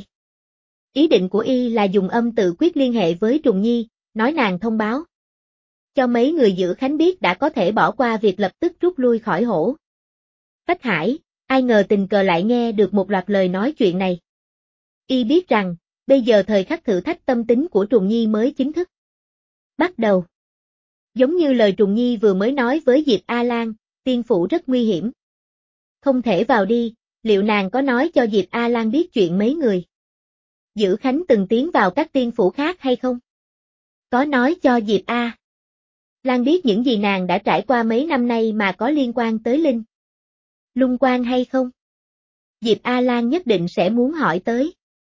[SPEAKER 1] Ý định của y là dùng âm tự quyết liên hệ với Trùng Nhi, nói nàng thông báo cho mấy người Giữ Khánh biết đã có thể bỏ qua việc lập tức rút lui khỏi hổ Phách Hải, ai ngờ tình cờ lại nghe được một loạt lời nói chuyện này. Y biết rằng, bây giờ thời khắc thử thách tâm tính của Trùng Nhi mới chính thức bắt đầu. Giống như lời Trùng Nhi vừa mới nói với Diệp A Lan, tiên phủ rất nguy hiểm. Không thể vào đi, liệu nàng có nói cho Diệp A Lan biết chuyện mấy người Giữ Khánh từng tiến vào các tiên phủ khác hay không? Có nói cho Diệp A Lan biết những gì nàng đã trải qua mấy năm nay mà có liên quan tới Linh Lung Quan hay không? Diệp A Lan nhất định sẽ muốn hỏi tới.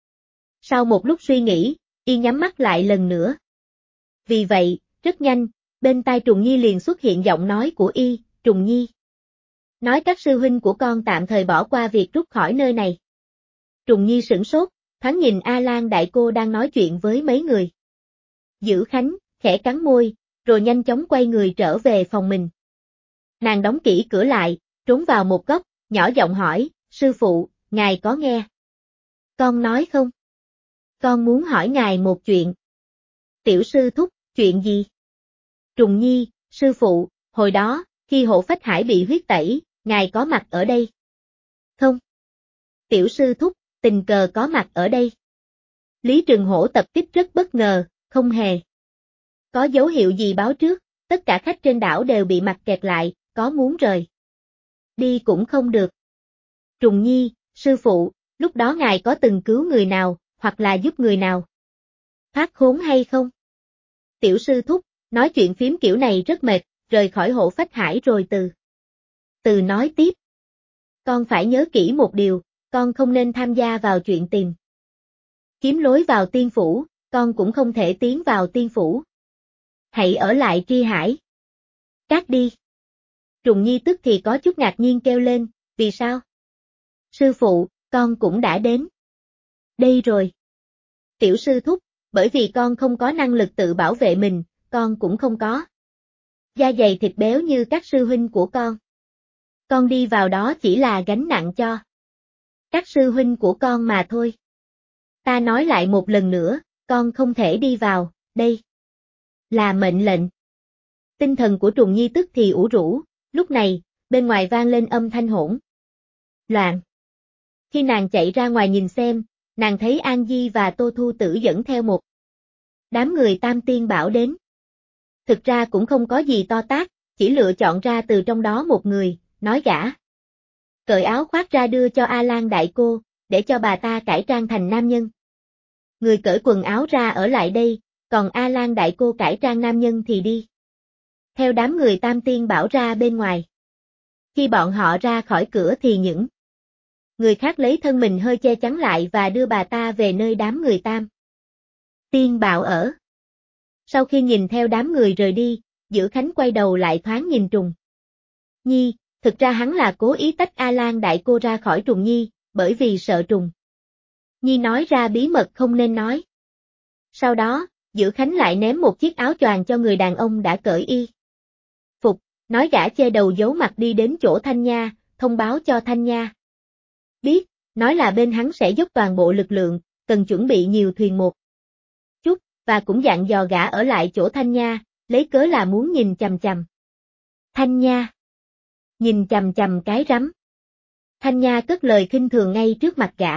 [SPEAKER 1] Sau một lúc suy nghĩ, y nhắm mắt lại lần nữa. Vì vậy, rất nhanh, bên tai Trùng Nhi liền xuất hiện giọng nói của y, Trùng Nhi. Nói các sư huynh của con tạm thời bỏ qua việc rút khỏi nơi này. Trùng Nhi sửng sốt, thoáng nhìn A Lan đại cô đang nói chuyện với mấy người. Giữ Khánh, khẽ cắn môi, rồi nhanh chóng quay người trở về phòng mình. Nàng đóng kỹ cửa lại, trốn vào một góc, nhỏ giọng hỏi, sư phụ, ngài có nghe con nói không? Con muốn hỏi ngài một chuyện. Tiểu sư thúc, chuyện gì? Trùng Nhi, sư phụ, hồi đó, khi hộ Phách Hải bị huyết tẩy, ngài có mặt ở đây không? Tiểu sư thúc, tình cờ có mặt ở đây. Lý Trừng Hổ tập kích rất bất ngờ, không hề có dấu hiệu gì báo trước, tất cả khách trên đảo đều bị mặt kẹt lại, có muốn rời đi cũng không được. Trùng Nhi, sư phụ, lúc đó ngài có từng cứu người nào, hoặc là giúp người nào thoát khốn hay không? Tiểu sư thúc, nói chuyện phím kiểu này rất mệt, rời khỏi hộ Phách Hải rồi từ nói tiếp. Con phải nhớ kỹ một điều, con không nên tham gia vào chuyện tìm kiếm lối vào tiên phủ, con cũng không thể tiến vào tiên phủ. Hãy ở lại Tri Hải. Cát đi. Trùng Nhi tức thì có chút ngạc nhiên kêu lên, vì sao? Sư phụ, con cũng đã đến đây rồi. Tiểu sư thúc, bởi vì con không có năng lực tự bảo vệ mình, con cũng không có da dày thịt béo như các sư huynh của con. Con đi vào đó chỉ là gánh nặng cho các sư huynh của con mà thôi. Ta nói lại một lần nữa, con không thể đi vào, đây là mệnh lệnh. Tinh thần của Trùng Nhi tức thì ủ rũ, lúc này, bên ngoài vang lên âm thanh hỗn loạn. Khi nàng chạy ra ngoài nhìn xem, nàng thấy An Di và Tô Thu Tử dẫn theo một đám người Tam Tiên Bảo đến. Thực ra cũng không có gì to tát, chỉ lựa chọn ra từ trong đó một người, nói gã cởi áo khoác ra đưa cho A Lan đại cô, để cho bà ta cải trang thành nam nhân. Người cởi quần áo ra ở lại đây, còn A Lan đại cô cải trang nam nhân thì đi theo đám người Tam Tiên Bảo ra bên ngoài. Khi bọn họ ra khỏi cửa thì những người khác lấy thân mình hơi che chắn lại và đưa bà ta về nơi đám người Tam Tiên Bạo ở. Sau khi nhìn theo đám người rời đi, Dữ Khánh quay đầu lại thoáng nhìn Trùng Nhi, thực ra hắn là cố ý tách A Lan đại cô ra khỏi Trùng Nhi, bởi vì sợ Trùng Nhi nói ra bí mật không nên nói. Sau đó, Dữ Khánh lại ném một chiếc áo choàng cho người đàn ông đã cởi y phục, nói gã che đầu giấu mặt đi đến chỗ Thanh Nha, thông báo cho Thanh Nha biết, nói là bên hắn sẽ dốc toàn bộ lực lượng, cần chuẩn bị nhiều thuyền một chút, và cũng dặn dò gã ở lại chỗ Thanh Nha, lấy cớ là muốn nhìn chằm chằm Thanh Nha. Nhìn chằm chằm cái rắm. Thanh Nha cất lời khinh thường ngay trước mặt gã.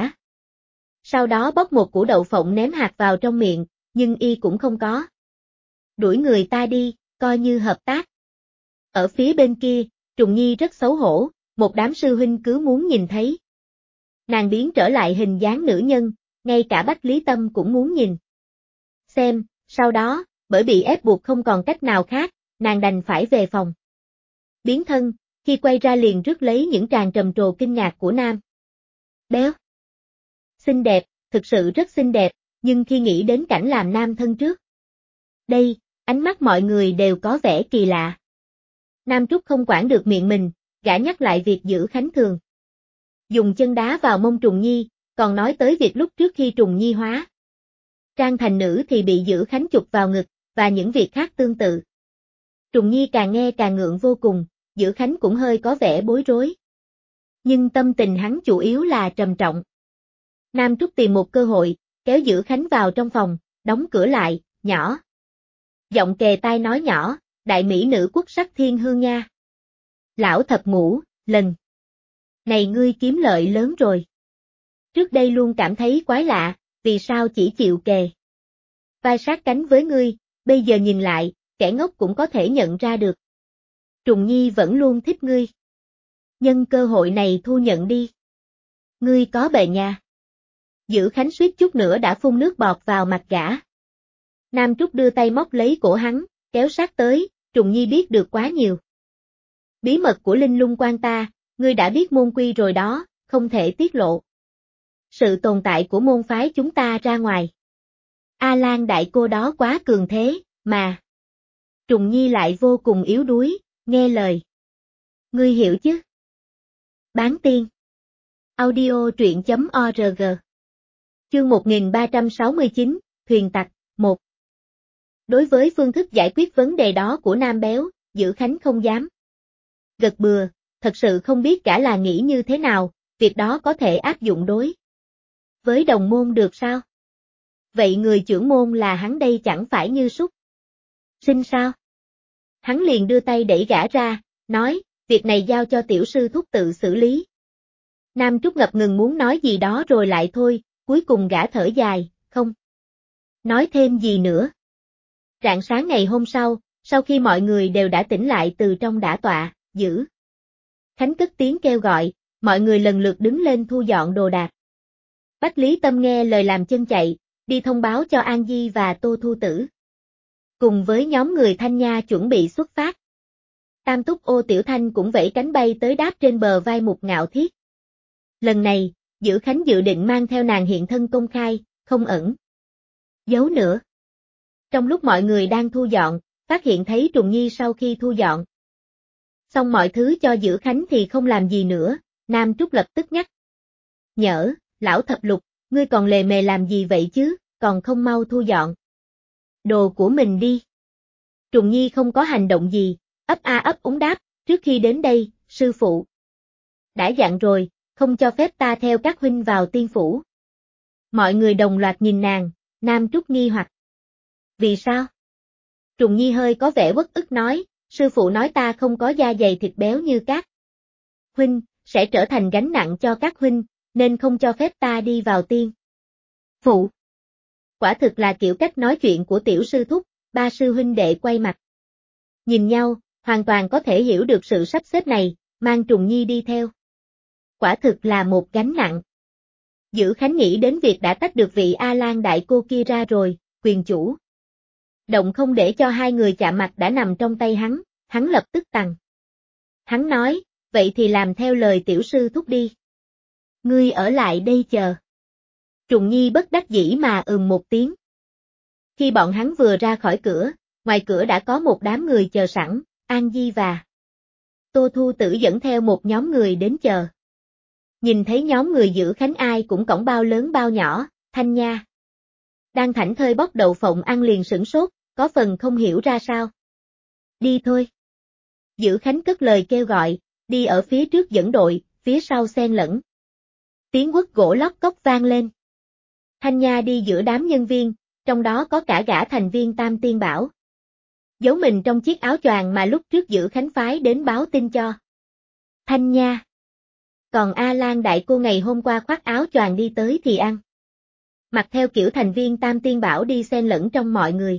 [SPEAKER 1] Sau đó bóc một củ đậu phộng ném hạt vào trong miệng, nhưng y cũng không có. Đuổi người ta đi, coi như hợp tác. Ở phía bên kia, Trùng Nhi rất xấu hổ, một đám sư huynh cứ muốn nhìn thấy. Nàng biến trở lại hình dáng nữ nhân, ngay cả Bách Lý Tâm cũng muốn nhìn. Xem, sau đó, bởi bị ép buộc không còn cách nào khác, nàng đành phải về phòng. Biến thân, khi quay ra liền rước lấy những tràng trầm trồ kinh ngạc của Nam Béo. Xinh đẹp, thực sự rất xinh đẹp, nhưng khi nghĩ đến cảnh làm nam thân trước đây, ánh mắt mọi người đều có vẻ kỳ lạ. Nam Trúc không quản được miệng mình, gã nhắc lại việc Dữ Khánh thường dùng chân đá vào mông Trùng Nhi, còn nói tới việc lúc trước khi Trùng Nhi hóa trang thành nữ thì bị Dữ Khánh chụp vào ngực, và những việc khác tương tự. Trùng Nhi càng nghe càng ngượng vô cùng, Dữ Khánh cũng hơi có vẻ bối rối. Nhưng tâm tình hắn chủ yếu là trầm trọng. Nam Trúc tìm một cơ hội, kéo Dữ Khánh vào trong phòng, đóng cửa lại, nhỏ giọng kề tai nói nhỏ, đại mỹ nữ quốc sắc thiên hương nha. Lão thập ngũ, lần này ngươi kiếm lợi lớn rồi. Trước đây luôn cảm thấy quái lạ, vì sao chỉ chịu kề vai sát cánh với ngươi, bây giờ nhìn lại, kẻ ngốc cũng có thể nhận ra được. Trùng Nhi vẫn luôn thích ngươi. Nhân cơ hội này thu nhận đi. Ngươi có bề nha. Dữ Khánh suýt chút nữa đã phun nước bọt vào mặt gã. Nam Trúc đưa tay móc lấy cổ hắn, kéo sát tới, Trùng Nhi biết được quá nhiều. Bí mật của Linh Lung Quan ta, ngươi đã biết môn quy rồi đó, không thể tiết lộ sự tồn tại của môn phái chúng ta ra ngoài. A Lan đại cô đó quá cường thế, mà Trùng Nhi lại vô cùng yếu đuối, nghe lời. Ngươi hiểu chứ? Bán tiên. Audio truyện.org. Chương 1369, Thuyền Tặc, 1. Đối với phương thức giải quyết vấn đề đó của Nam Béo, Dữ Khánh không dám gật bừa, thật sự không biết cả là nghĩ như thế nào, việc đó có thể áp dụng đối với đồng môn được sao? Vậy người trưởng môn là hắn đây chẳng phải như súc sinh sao? Hắn liền đưa tay đẩy gã ra, nói, việc này giao cho tiểu sư thúc tự xử lý. Nam Trúc ngập ngừng muốn nói gì đó rồi lại thôi, cuối cùng gã thở dài, không nói thêm gì nữa. Rạng sáng ngày hôm sau khi mọi người đều đã tỉnh lại từ trong đả tọa, Dữ Khánh cất tiếng kêu gọi, mọi người lần lượt đứng lên thu dọn đồ đạc. Bách Lý Tâm nghe lời làm chân chạy, đi thông báo cho An Di và Tô Thu Tử. Cùng với nhóm người Thanh Nha chuẩn bị xuất phát. Tam Túc Ô Tiểu Thanh cũng vẫy cánh bay tới đáp trên bờ vai Mục Ngạo Thiết. Lần này, Dữ Khánh dự định mang theo nàng hiện thân công khai, không ẩn giấu nữa. Trong lúc mọi người đang thu dọn, phát hiện thấy Trùng Nhi sau khi thu dọn xong mọi thứ cho Dữ Khánh thì không làm gì nữa, Nam Trúc lập tức nhắc nhở, lão thập lục, ngươi còn lề mề làm gì vậy chứ, còn không mau thu dọn đồ của mình đi. Trùng Nhi không có hành động gì, ấp a ấp úng đáp, trước khi đến đây, sư phụ đã dặn rồi, không cho phép ta theo các huynh vào tiên phủ. Mọi người đồng loạt nhìn nàng, Nam Trúc nghi hoặc. Vì sao? Trùng Nhi hơi có vẻ uất ức nói, sư phụ nói ta không có da dày thịt béo như các huynh, sẽ trở thành gánh nặng cho các huynh, nên không cho phép ta đi vào tiên phủ. Quả thực là kiểu cách nói chuyện của tiểu sư thúc, ba sư huynh đệ quay mặt nhìn nhau, hoàn toàn có thể hiểu được sự sắp xếp này, mang Trùng Nhi đi theo. Quả thực là một gánh nặng. Dữ Khánh nghĩ đến việc đã tách được vị A Lan đại cô kia ra rồi, quyền chủ động không để cho hai người chạm mặt đã nằm trong tay hắn lập tức tằng. Hắn nói, vậy thì làm theo lời tiểu sư thúc đi. Ngươi ở lại đây chờ. Trùng Nhi bất đắc dĩ mà một tiếng. Khi bọn hắn vừa ra khỏi cửa, ngoài cửa đã có một đám người chờ sẵn, An Di và Tô Thu Tử dẫn theo một nhóm người đến chờ. Nhìn thấy nhóm người giữ khánh ai cũng cõng bao lớn bao nhỏ, Thanh Nha đang thảnh thơi bóc đậu phộng ăn liền sửng sốt, có phần không hiểu ra sao. Đi thôi. Giữ khánh cất lời kêu gọi, đi ở phía trước dẫn đội, phía sau xen lẫn. Tiếng quất gỗ lóc cốc vang lên. Thanh Nha đi giữa đám nhân viên, trong đó có cả gã thành viên Tam Tiên Bảo. Giấu mình trong chiếc áo choàng mà lúc trước Giữ Khánh phái đến báo tin cho. Thanh Nha. Còn A Lan đại cô ngày hôm qua khoác áo choàng đi tới thì ăn. Mặc theo kiểu thành viên Tam Tiên Bảo đi xen lẫn trong mọi người.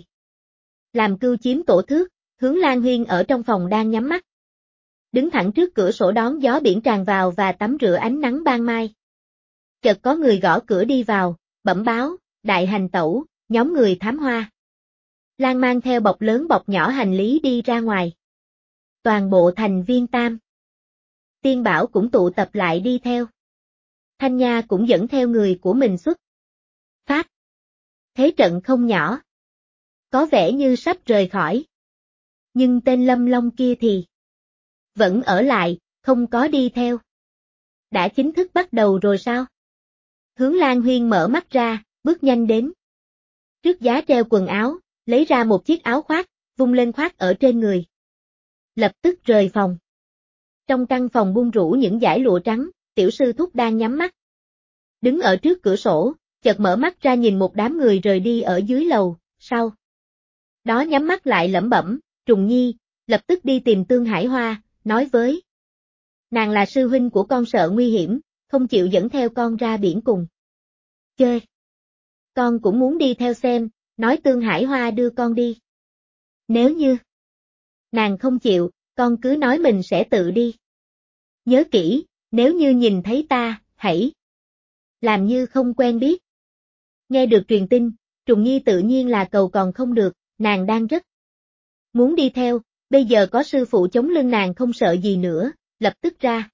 [SPEAKER 1] Làm cưu chiếm tổ thước, Hướng Lan Huyên ở trong phòng đang nhắm mắt. Đứng thẳng trước cửa sổ đón gió biển tràn vào và tắm rửa ánh nắng ban mai. Chợt có người gõ cửa đi vào, bẩm báo, đại hành tẩu, nhóm người thám hoa. Lan mang theo bọc lớn bọc nhỏ hành lý đi ra ngoài. Toàn bộ thành viên Tam Tiên Bảo cũng tụ tập lại đi theo. Thanh Nha cũng dẫn theo người của mình xuất phát. Thế trận không nhỏ. Có vẻ như sắp rời khỏi. Nhưng tên Lâm Long kia thì vẫn ở lại, không có đi theo. Đã chính thức bắt đầu rồi sao? Hướng Lan Huyên mở mắt ra, bước nhanh đến. Trước giá treo quần áo, lấy ra một chiếc áo khoác, vung lên khoác ở trên người. Lập tức rời phòng. Trong căn phòng buông rủ những dải lụa trắng, tiểu sư thúc đang nhắm mắt. Đứng ở trước cửa sổ, chợt mở mắt ra nhìn một đám người rời đi ở dưới lầu, sau. Đó nhắm mắt lại lẩm bẩm, Trùng Nhi, lập tức đi tìm Tương Hải Hoa, nói với. Nàng là sư huynh của con sợ nguy hiểm, không chịu dẫn theo con ra biển cùng. Chơi. Con cũng muốn đi theo xem, nói Tương Hải Hoa đưa con đi. Nếu như nàng không chịu, con cứ nói mình sẽ tự đi. Nhớ kỹ, nếu như nhìn thấy ta, hãy làm như không quen biết. Nghe được truyền tin, Trùng Nhi tự nhiên là cầu còn không được, nàng đang rất muốn đi theo, bây giờ có sư phụ chống lưng nàng không sợ gì nữa, lập tức ra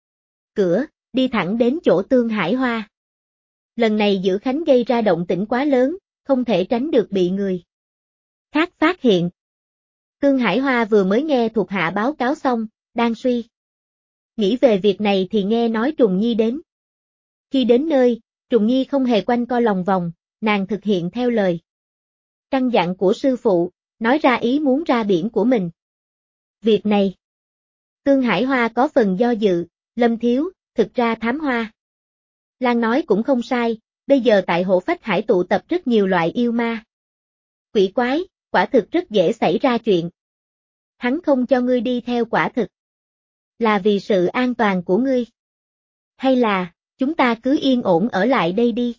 [SPEAKER 1] cửa, đi thẳng đến chỗ Tương Hải Hoa. Lần này Giữ Khánh gây ra động tĩnh quá lớn, không thể tránh được bị người khác phát hiện. Tương Hải Hoa vừa mới nghe thuộc hạ báo cáo xong, đang suy nghĩ về việc này thì nghe nói Trùng Nhi đến. Khi đến nơi, Trùng Nhi không hề quanh co lòng vòng, nàng thực hiện theo lời căn dặn của sư phụ, nói ra ý muốn ra biển của mình. Việc này, Tương Hải Hoa có phần do dự, Lâm thiếu, thực ra thám hoa. Lan nói cũng không sai, bây giờ tại Hộ Phách Hải tụ tập rất nhiều loại yêu ma. Quỷ quái, quả thực rất dễ xảy ra chuyện. Hắn không cho ngươi đi theo quả thực. Là vì sự an toàn của ngươi. Hay là, chúng ta cứ yên ổn ở lại đây đi.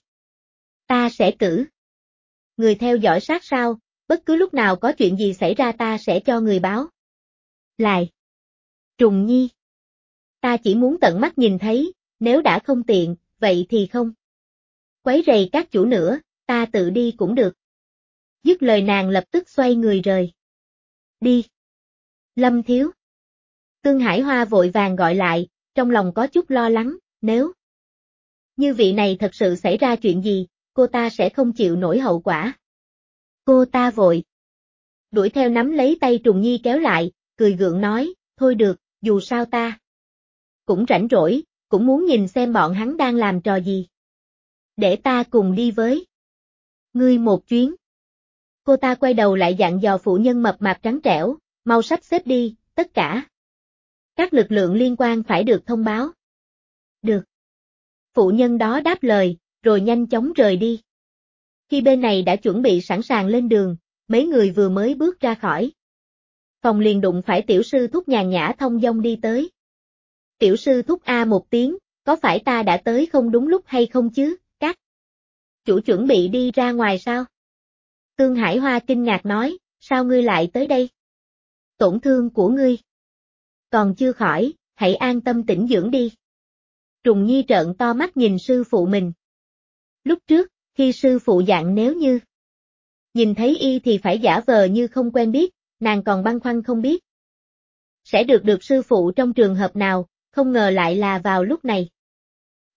[SPEAKER 1] Ta sẽ cử người theo dõi sát sao, bất cứ lúc nào có chuyện gì xảy ra ta sẽ cho người báo. Lại. Trùng Nhi. Ta chỉ muốn tận mắt nhìn thấy, nếu đã không tiện, vậy thì không. Quấy rầy các chủ nữa, ta tự đi cũng được. Dứt lời nàng lập tức xoay người rời. Đi. Lâm thiếu. Tương Hải Hoa vội vàng gọi lại, trong lòng có chút lo lắng, nếu như vị này thật sự xảy ra chuyện gì, cô ta sẽ không chịu nổi hậu quả. Cô ta vội đuổi theo nắm lấy tay Trùng Nhi kéo lại, cười gượng nói, thôi được, dù sao ta cũng rảnh rỗi, cũng muốn nhìn xem bọn hắn đang làm trò gì. Để ta cùng đi với ngươi một chuyến. Cô ta quay đầu lại dặn dò phụ nhân mập mạp trắng trẻo, mau sắp xếp đi, tất cả các lực lượng liên quan phải được thông báo. Được. Phụ nhân đó đáp lời, rồi nhanh chóng rời đi. Khi bên này đã chuẩn bị sẵn sàng lên đường, mấy người vừa mới bước ra khỏi phòng liền đụng phải tiểu sư thúc nhàn nhã thong dong đi tới. Tiểu sư thúc a một tiếng, có phải ta đã tới không đúng lúc hay không chứ, các chủ chuẩn bị đi ra ngoài sao? Tương Hải Hoa kinh ngạc nói, sao ngươi lại tới đây? Tổn thương của ngươi còn chưa khỏi, hãy an tâm tĩnh dưỡng đi. Trùng Nhi trợn to mắt nhìn sư phụ mình. Lúc trước, khi sư phụ dặn nếu như nhìn thấy y thì phải giả vờ như không quen biết, nàng còn băn khoăn không biết sẽ được sư phụ trong trường hợp nào, không ngờ lại là vào lúc này.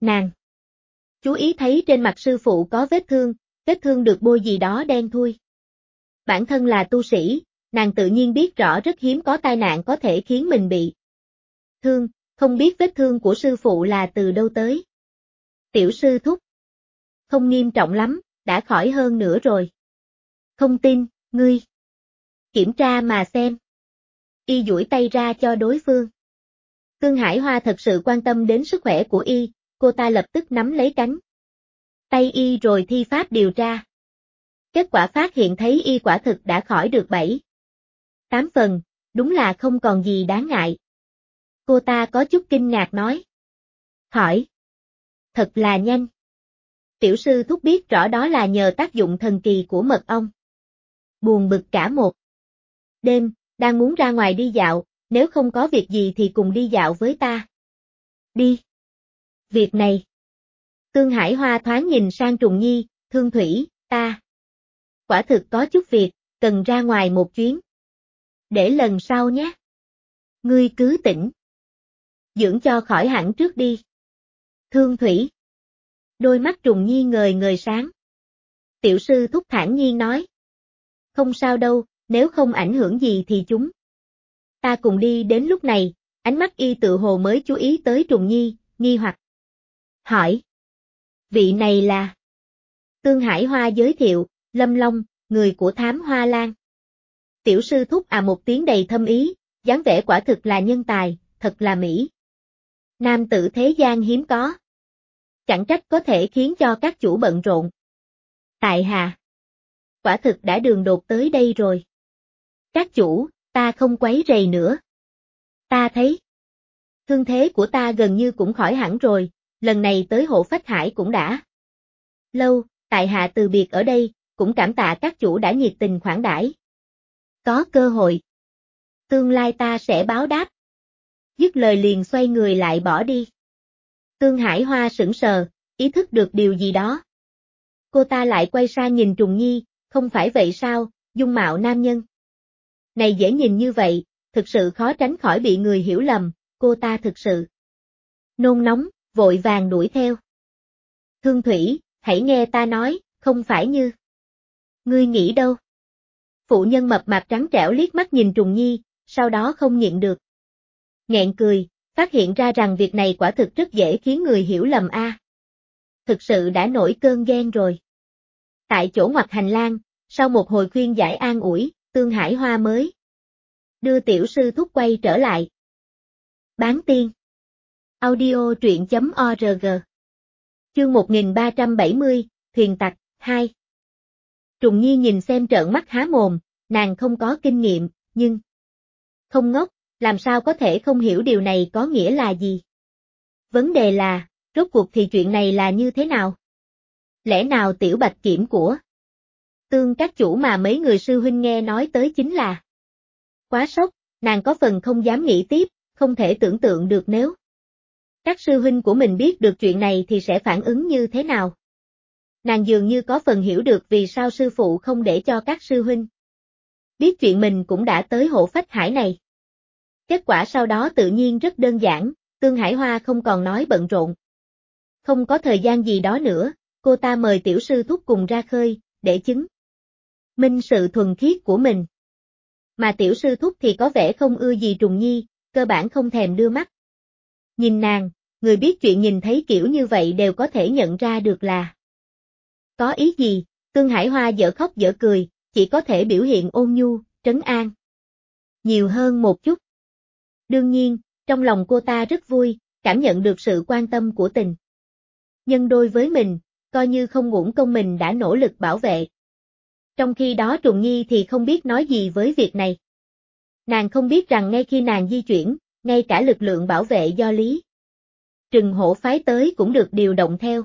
[SPEAKER 1] Nàng chú ý thấy trên mặt sư phụ có vết thương được bôi gì đó đen thui. Bản thân là tu sĩ, nàng tự nhiên biết rõ rất hiếm có tai nạn có thể khiến mình bị thương, không biết vết thương của sư phụ là từ đâu tới. Tiểu sư thúc. Không nghiêm trọng lắm, đã khỏi hơn nữa rồi. Không tin, ngươi. Kiểm tra mà xem. Y duỗi tay ra cho đối phương. Tương Hải Hoa thật sự quan tâm đến sức khỏe của y, cô ta lập tức nắm lấy cánh tay y rồi thi pháp điều tra. Kết quả phát hiện thấy y quả thực đã khỏi được 7, 8 phần, đúng là không còn gì đáng ngại. Cô ta có chút kinh ngạc nói. Khỏi. Thật là nhanh. Tiểu sư thúc biết rõ đó là nhờ tác dụng thần kỳ của mật ong. Buồn bực cả một đêm, đang muốn ra ngoài đi dạo, nếu không có việc gì thì cùng đi dạo với ta. Đi. Việc này. Tương Hải Hoa thoáng nhìn sang Trùng Nhi, Thương Thủy, ta. Quả thực có chút việc, cần ra ngoài một chuyến. Để lần sau nhé. Ngươi cứ tỉnh. Dưỡng cho khỏi hẳn trước đi. Thương Thủy. Đôi mắt Trùng Nhi ngời ngời sáng. Tiểu sư thúc thản nhiên nói. Không sao đâu, nếu không ảnh hưởng gì thì chúng ta cùng đi. Đến lúc này, ánh mắt y tự hồ mới chú ý tới Trùng Nhi, nghi hoặc. Hỏi. Vị này là. Tương Hải Hoa giới thiệu, Lâm Long, người của Thám Hoa Lan. Tiểu sư thúc một tiếng đầy thâm ý, dáng vẻ quả thực là nhân tài, thật là mỹ. Nam tử thế gian hiếm có. Chẳng trách có thể khiến cho các chủ bận rộn. Tại hạ. Quả thực đã đường đột tới đây rồi. Các chủ, ta không quấy rầy nữa. Ta thấy. Thương thế của ta gần như cũng khỏi hẳn rồi, lần này tới Hộ Phách Hải cũng đã lâu, tại hạ từ biệt ở đây, cũng cảm tạ các chủ đã nhiệt tình khoản đãi. Có cơ hội. Tương lai ta sẽ báo đáp. Dứt lời liền xoay người lại bỏ đi. Tương Hải Hoa sững sờ, ý thức được điều gì đó. Cô ta lại quay sang nhìn Trùng Nhi, không phải vậy sao, dung mạo nam nhân này dễ nhìn như vậy, thực sự khó tránh khỏi bị người hiểu lầm, cô ta thực sự nôn nóng, vội vàng đuổi theo. Thương Thủy, hãy nghe ta nói, không phải như ngươi nghĩ đâu. Phụ nhân mập mạp trắng trẻo liếc mắt nhìn Trùng Nhi, sau đó không nhịn được. Nghẹn cười, phát hiện ra rằng việc này quả thực rất dễ khiến người hiểu lầm Thực sự đã nổi cơn ghen rồi. Tại chỗ ngoặt hành lang, sau một hồi khuyên giải an ủi, Tương Hải Hoa mới đưa tiểu sư thúc quay trở lại. Bán tiên. Audio truyện.org. Chương 1370, Thuyền Tặc, 2. Trùng Nhi nhìn xem trợn mắt há mồm, nàng không có kinh nghiệm, nhưng không ngốc, làm sao có thể không hiểu điều này có nghĩa là gì. Vấn đề là, rốt cuộc thì chuyện này là như thế nào? Lẽ nào tiểu bạch kiểm của Tương các chủ mà mấy người sư huynh nghe nói tới chính là quá sốc, nàng có phần không dám nghĩ tiếp, không thể tưởng tượng được nếu các sư huynh của mình biết được chuyện này thì sẽ phản ứng như thế nào. Nàng dường như có phần hiểu được vì sao sư phụ không để cho các sư huynh biết chuyện mình cũng đã tới Hộ Phách Hải này. Kết quả sau đó tự nhiên rất đơn giản, Tương Hải Hoa không còn nói bận rộn. Không có thời gian gì đó nữa, cô ta mời tiểu sư thúc cùng ra khơi, để chứng minh sự thuần khiết của mình. Mà tiểu sư thúc thì có vẻ không ưa gì Trùng Nhi, cơ bản không thèm đưa mắt. Nhìn nàng, người biết chuyện nhìn thấy kiểu như vậy đều có thể nhận ra được là có ý gì. Tương Hải Hoa dở khóc dở cười, chỉ có thể biểu hiện ôn nhu, trấn an nhiều hơn một chút. Đương nhiên, trong lòng cô ta rất vui, cảm nhận được sự quan tâm của tình nhân đôi với mình, coi như không uổng công mình đã nỗ lực bảo vệ. Trong khi đó Trùng Nhi thì không biết nói gì với việc này. Nàng không biết rằng ngay khi nàng di chuyển, ngay cả lực lượng bảo vệ do Lý Trừng Hổ phái tới cũng được điều động theo.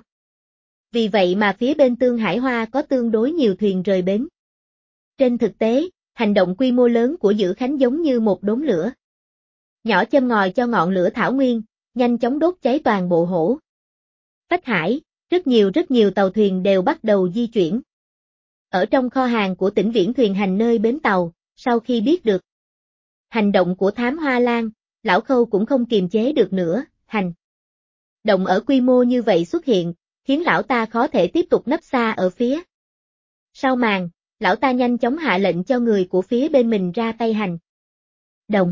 [SPEAKER 1] Vì vậy mà phía bên Tương Hải Hoa có tương đối nhiều thuyền rời bến. Trên thực tế, hành động quy mô lớn của Dữ Khánh giống như một đốm lửa nhỏ châm ngòi cho ngọn lửa thảo nguyên, nhanh chóng đốt cháy toàn bộ Hổ Phách Hải, rất nhiều tàu thuyền đều bắt đầu di chuyển. Ở trong kho hàng của Tỉnh Viễn thuyền hành nơi bến tàu, sau khi biết được hành động của Thám Hoa Lan, lão Khâu cũng không kiềm chế được nữa, hành Động ở quy mô như vậy xuất hiện, khiến lão ta khó thể tiếp tục nấp xa ở phía sau màn, lão ta nhanh chóng hạ lệnh cho người của phía bên mình ra tay hành động.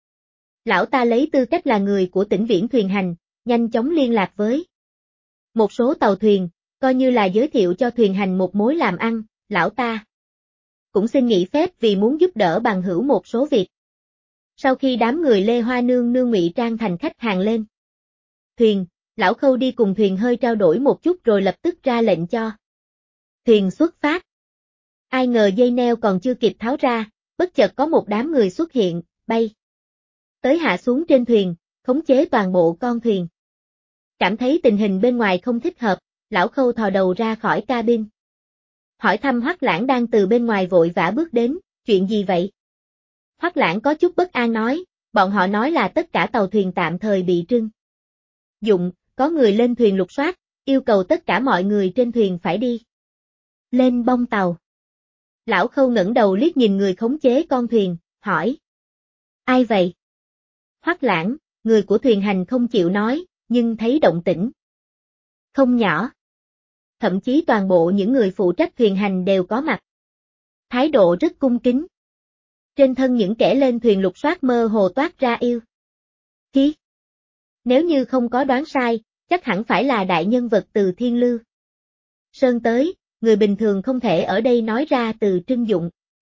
[SPEAKER 1] Lão ta lấy tư cách là người của tỉnh Viễn Thuyền Hành, nhanh chóng liên lạc với một số tàu thuyền, coi như là giới thiệu cho Thuyền Hành một mối làm ăn, lão ta cũng xin nghỉ phép vì muốn giúp đỡ bằng hữu một số việc. Sau khi đám người Lê Hoa Nương Nương ngụy trang thành khách hàng lên thuyền, lão Khâu đi cùng thuyền hơi trao đổi một chút rồi lập tức ra lệnh cho thuyền xuất phát. Ai ngờ dây neo còn chưa kịp tháo ra, bất chợt có một đám người xuất hiện, bay tới hạ xuống trên thuyền, khống chế toàn bộ con thuyền. Cảm thấy tình hình bên ngoài không thích hợp, lão Khâu thò đầu ra khỏi cabin. Hỏi thăm Hoắc Lãng đang từ bên ngoài vội vã bước đến, chuyện gì vậy? Hoắc Lãng có chút bất an nói, bọn họ nói là tất cả tàu thuyền tạm thời bị trưng dụng, có người lên thuyền lục soát, yêu cầu tất cả mọi người trên thuyền phải đi lên bong tàu. Lão Khâu ngẩng đầu liếc nhìn người khống chế con thuyền, hỏi. Ai vậy? Hoắc Lãng, người của Thuyền Hành không chịu nói, nhưng thấy động tĩnh không nhỏ. Thậm chí toàn bộ những người phụ trách Thuyền Hành đều có mặt. Thái độ rất cung kính. Trên thân những kẻ lên thuyền lục soát mơ hồ toát ra yêu khí. Nếu như không có đoán sai, chắc hẳn phải là đại nhân vật từ Thiên Lư Sơn tới, người bình thường không thể ở đây nói ra từ trưng dụng.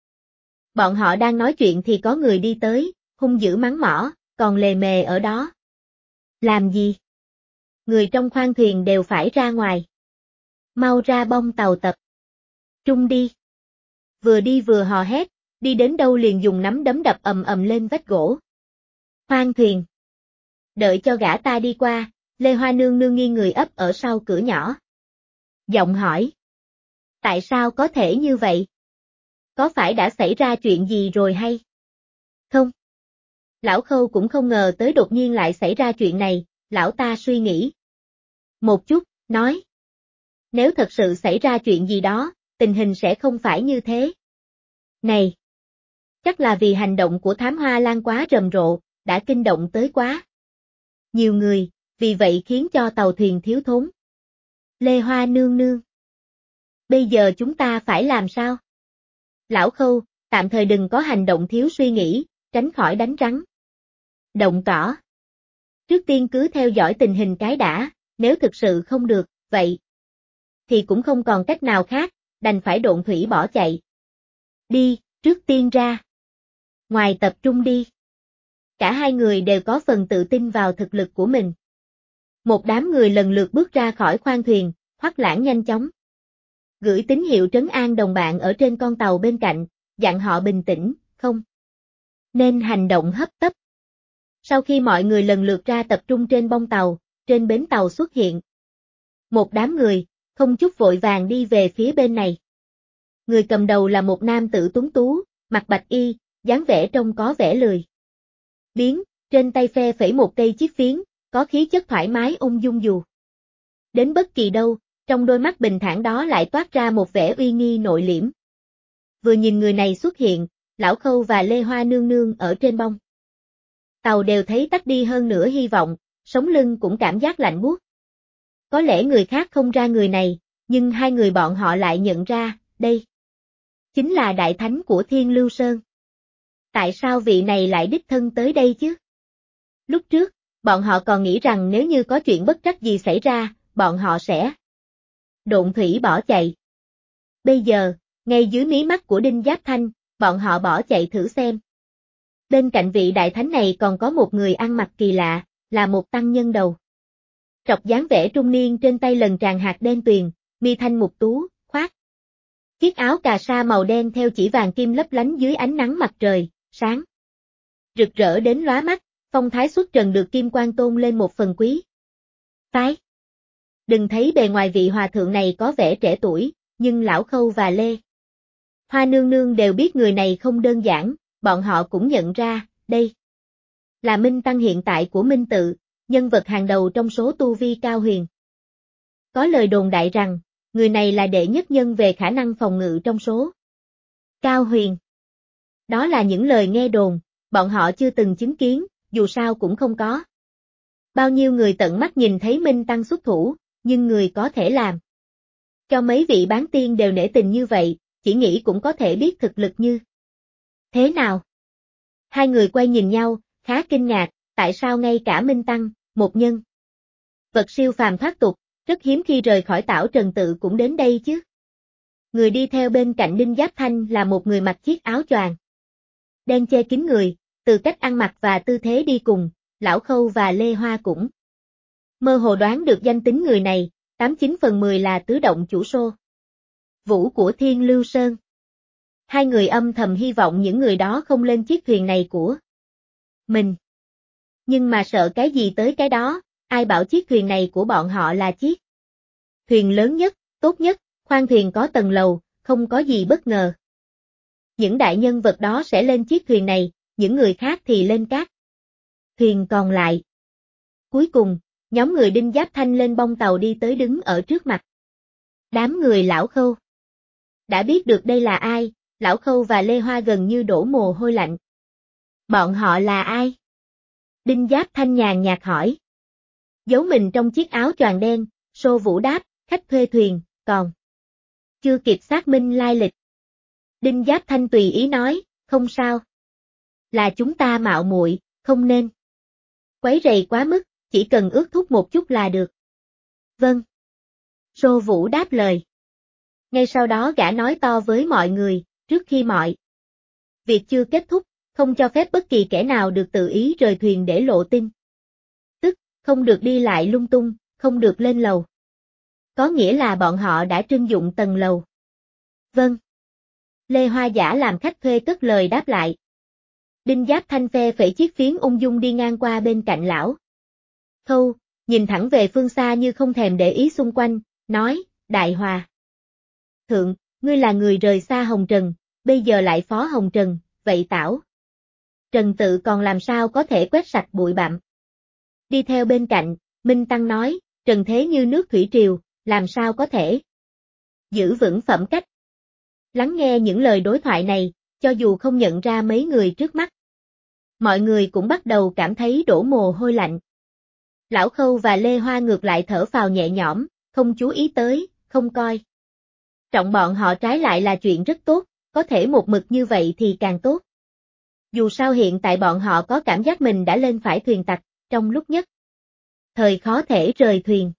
[SPEAKER 1] Bọn họ đang nói chuyện thì có người đi tới, hung dữ mắng mỏ, còn lề mề ở đó. Làm gì? Người trong khoang thuyền đều phải ra ngoài. Mau ra bong tàu tập trung đi. Vừa đi vừa hò hét, đi đến đâu liền dùng nắm đấm đập ầm ầm lên vách gỗ khoang thuyền. Đợi cho gã ta đi qua, Lê Hoa Nương Nương nghiêng người ấp ở sau cửa nhỏ. Giọng hỏi. Tại sao có thể như vậy? Có phải đã xảy ra chuyện gì rồi hay? Không. Lão Khâu cũng không ngờ tới đột nhiên lại xảy ra chuyện này, lão ta suy nghĩ một chút, nói. Nếu thật sự xảy ra chuyện gì đó, tình hình sẽ không phải như thế. Này! Chắc là vì hành động của Thám Hoa Lan quá rầm rộ, đã kinh động tới quá nhiều người, vì vậy khiến cho tàu thuyền thiếu thốn. Lê Hoa Nương Nương. Bây giờ chúng ta phải làm sao? Lão Khâu, tạm thời đừng có hành động thiếu suy nghĩ, tránh khỏi đánh rắn động cỏ. Trước tiên cứ theo dõi tình hình cái đã, nếu thực sự không được, vậy thì cũng không còn cách nào khác, đành phải độn thủy bỏ chạy. Đi, trước tiên ra ngoài tập trung đi. Cả hai người đều có phần tự tin vào thực lực của mình. Một đám người lần lượt bước ra khỏi khoang thuyền, Hoắc Lãng nhanh chóng gửi tín hiệu trấn an đồng bạn ở trên con tàu bên cạnh, dặn họ bình tĩnh, không nên hành động hấp tấp. Sau khi mọi người lần lượt ra tập trung trên bong tàu, trên bến tàu xuất hiện một đám người, không chút vội vàng đi về phía bên này. Người cầm đầu là một nam tử tuấn tú, mặc bạch y, dáng vẻ trông có vẻ lười biếng, trên tay phe phẩy một cây chiếc phiến, có khí chất thoải mái ung dung dù đến bất kỳ đâu, trong đôi mắt bình thản đó lại toát ra một vẻ uy nghi nội liễm. Vừa nhìn người này xuất hiện, Lão Khâu và Lê Hoa Nương Nương ở trên bong tàu đều thấy tắt đi hơn nửa hy vọng, sống lưng cũng cảm giác lạnh buốt. Có lẽ người khác không ra người này, nhưng hai người bọn họ lại nhận ra, đây chính là đại thánh của Thiên Lưu Sơn. Tại sao vị này lại đích thân tới đây chứ? Lúc trước, bọn họ còn nghĩ rằng nếu như có chuyện bất trắc gì xảy ra, bọn họ sẽ độn thủy bỏ chạy. Bây giờ, ngay dưới mí mắt của Đinh Giáp Thanh, bọn họ bỏ chạy thử xem. Bên cạnh vị đại thánh này còn có một người ăn mặc kỳ lạ, là một tăng nhân đầu trọc dáng vẻ trung niên, trên tay lần tràn hạt đen tuyền, mi thanh mục tú, khoác chiếc áo cà sa màu đen theo chỉ vàng kim lấp lánh dưới ánh nắng mặt trời, sáng rực rỡ đến lóa mắt, phong thái xuất trần được kim quang tôn lên một phần quý phái. Đừng thấy bề ngoài vị hòa thượng này có vẻ trẻ tuổi, nhưng Lão Khâu và Lê Hoa Nương Nương đều biết người này không đơn giản, bọn họ cũng nhận ra, đây là Minh Tăng hiện tại của Minh Tự, nhân vật hàng đầu trong số tu vi cao huyền. Có lời đồn đại rằng, người này là đệ nhất nhân về khả năng phòng ngự trong số cao huyền. Đó là những lời nghe đồn, bọn họ chưa từng chứng kiến, dù sao cũng không có Bao nhiêu người tận mắt nhìn thấy Minh Tăng xuất thủ, nhưng người có thể làm cho mấy vị bán tiên đều nể tình như vậy, chỉ nghĩ cũng có thể biết thực lực như thế nào. Hai người quay nhìn nhau, khá kinh ngạc, tại sao ngay cả Minh Tăng, một nhân vật siêu phàm thoát tục, rất hiếm khi rời khỏi Tảo Trần Tự cũng đến đây chứ. Người đi theo bên cạnh Đinh Giáp Thanh là một người mặc chiếc áo choàng đen che kín người, từ cách ăn mặc và tư thế đi cùng, Lão Khâu và Lê Hoa cũng mơ hồ đoán được danh tính người này, 89/10 là tứ động chủ Sô Vũ của Thiên Lưu Sơn. Hai người âm thầm hy vọng những người đó không lên chiếc thuyền này của mình. Nhưng mà sợ cái gì tới cái đó, ai bảo chiếc thuyền này của bọn họ là chiếc thuyền lớn nhất, tốt nhất, khoang thuyền có tầng lầu, không có gì bất ngờ. Những đại nhân vật đó sẽ lên chiếc thuyền này, những người khác thì lên các thuyền còn lại. Cuối cùng, nhóm người Đinh Giáp Thanh lên bông tàu đi tới đứng ở trước mặt đám người Lão Khâu. Đã biết được đây là ai, Lão Khâu và Lê Hoa gần như đổ mồ hôi lạnh. Bọn họ là ai? Đinh Giáp Thanh nhàn nhạt hỏi. Giấu mình trong chiếc áo choàng đen, Sô Vũ đáp, khách thuê thuyền, còn chưa kịp xác minh lai lịch. Đinh Giáp Thanh tùy ý nói, không sao. Là chúng ta mạo muội, không nên quấy rầy quá mức, chỉ cần ước thúc một chút là được. Vâng. Sô Vũ đáp lời. Ngay sau đó gã nói to với mọi người, trước khi mọi việc chưa kết thúc, không cho phép bất kỳ kẻ nào được tự ý rời thuyền để lộ tin. Tức, không được đi lại lung tung, không được lên lầu. Có nghĩa là bọn họ đã trưng dụng tầng lầu. Vâng. Lê Hoa giả làm khách thuê cất lời đáp lại. Đinh Giáp Thanh phe phẩy chiếc phiến ung dung đi ngang qua bên cạnh lão Khâu, nhìn thẳng về phương xa như không thèm để ý xung quanh, nói, Đại Hòa Thượng, ngươi là người rời xa Hồng Trần, bây giờ lại phó Hồng Trần, vậy Tảo Trần Tự còn làm sao có thể quét sạch bụi bặm. Đi theo bên cạnh, Minh Tăng nói, trần thế như nước thủy triều, làm sao có thể giữ vững phẩm cách. Lắng nghe những lời đối thoại này, cho dù không nhận ra mấy người trước mắt, mọi người cũng bắt đầu cảm thấy đổ mồ hôi lạnh. Lão Khâu và Lê Hoa ngược lại thở phào nhẹ nhõm, không chú ý tới, không coi trọng bọn họ, trái lại là chuyện rất tốt, có thể một mực như vậy thì càng tốt. Dù sao hiện tại bọn họ có cảm giác mình đã lên phải thuyền tặc, trong lúc nhất thời khó thể rời thuyền.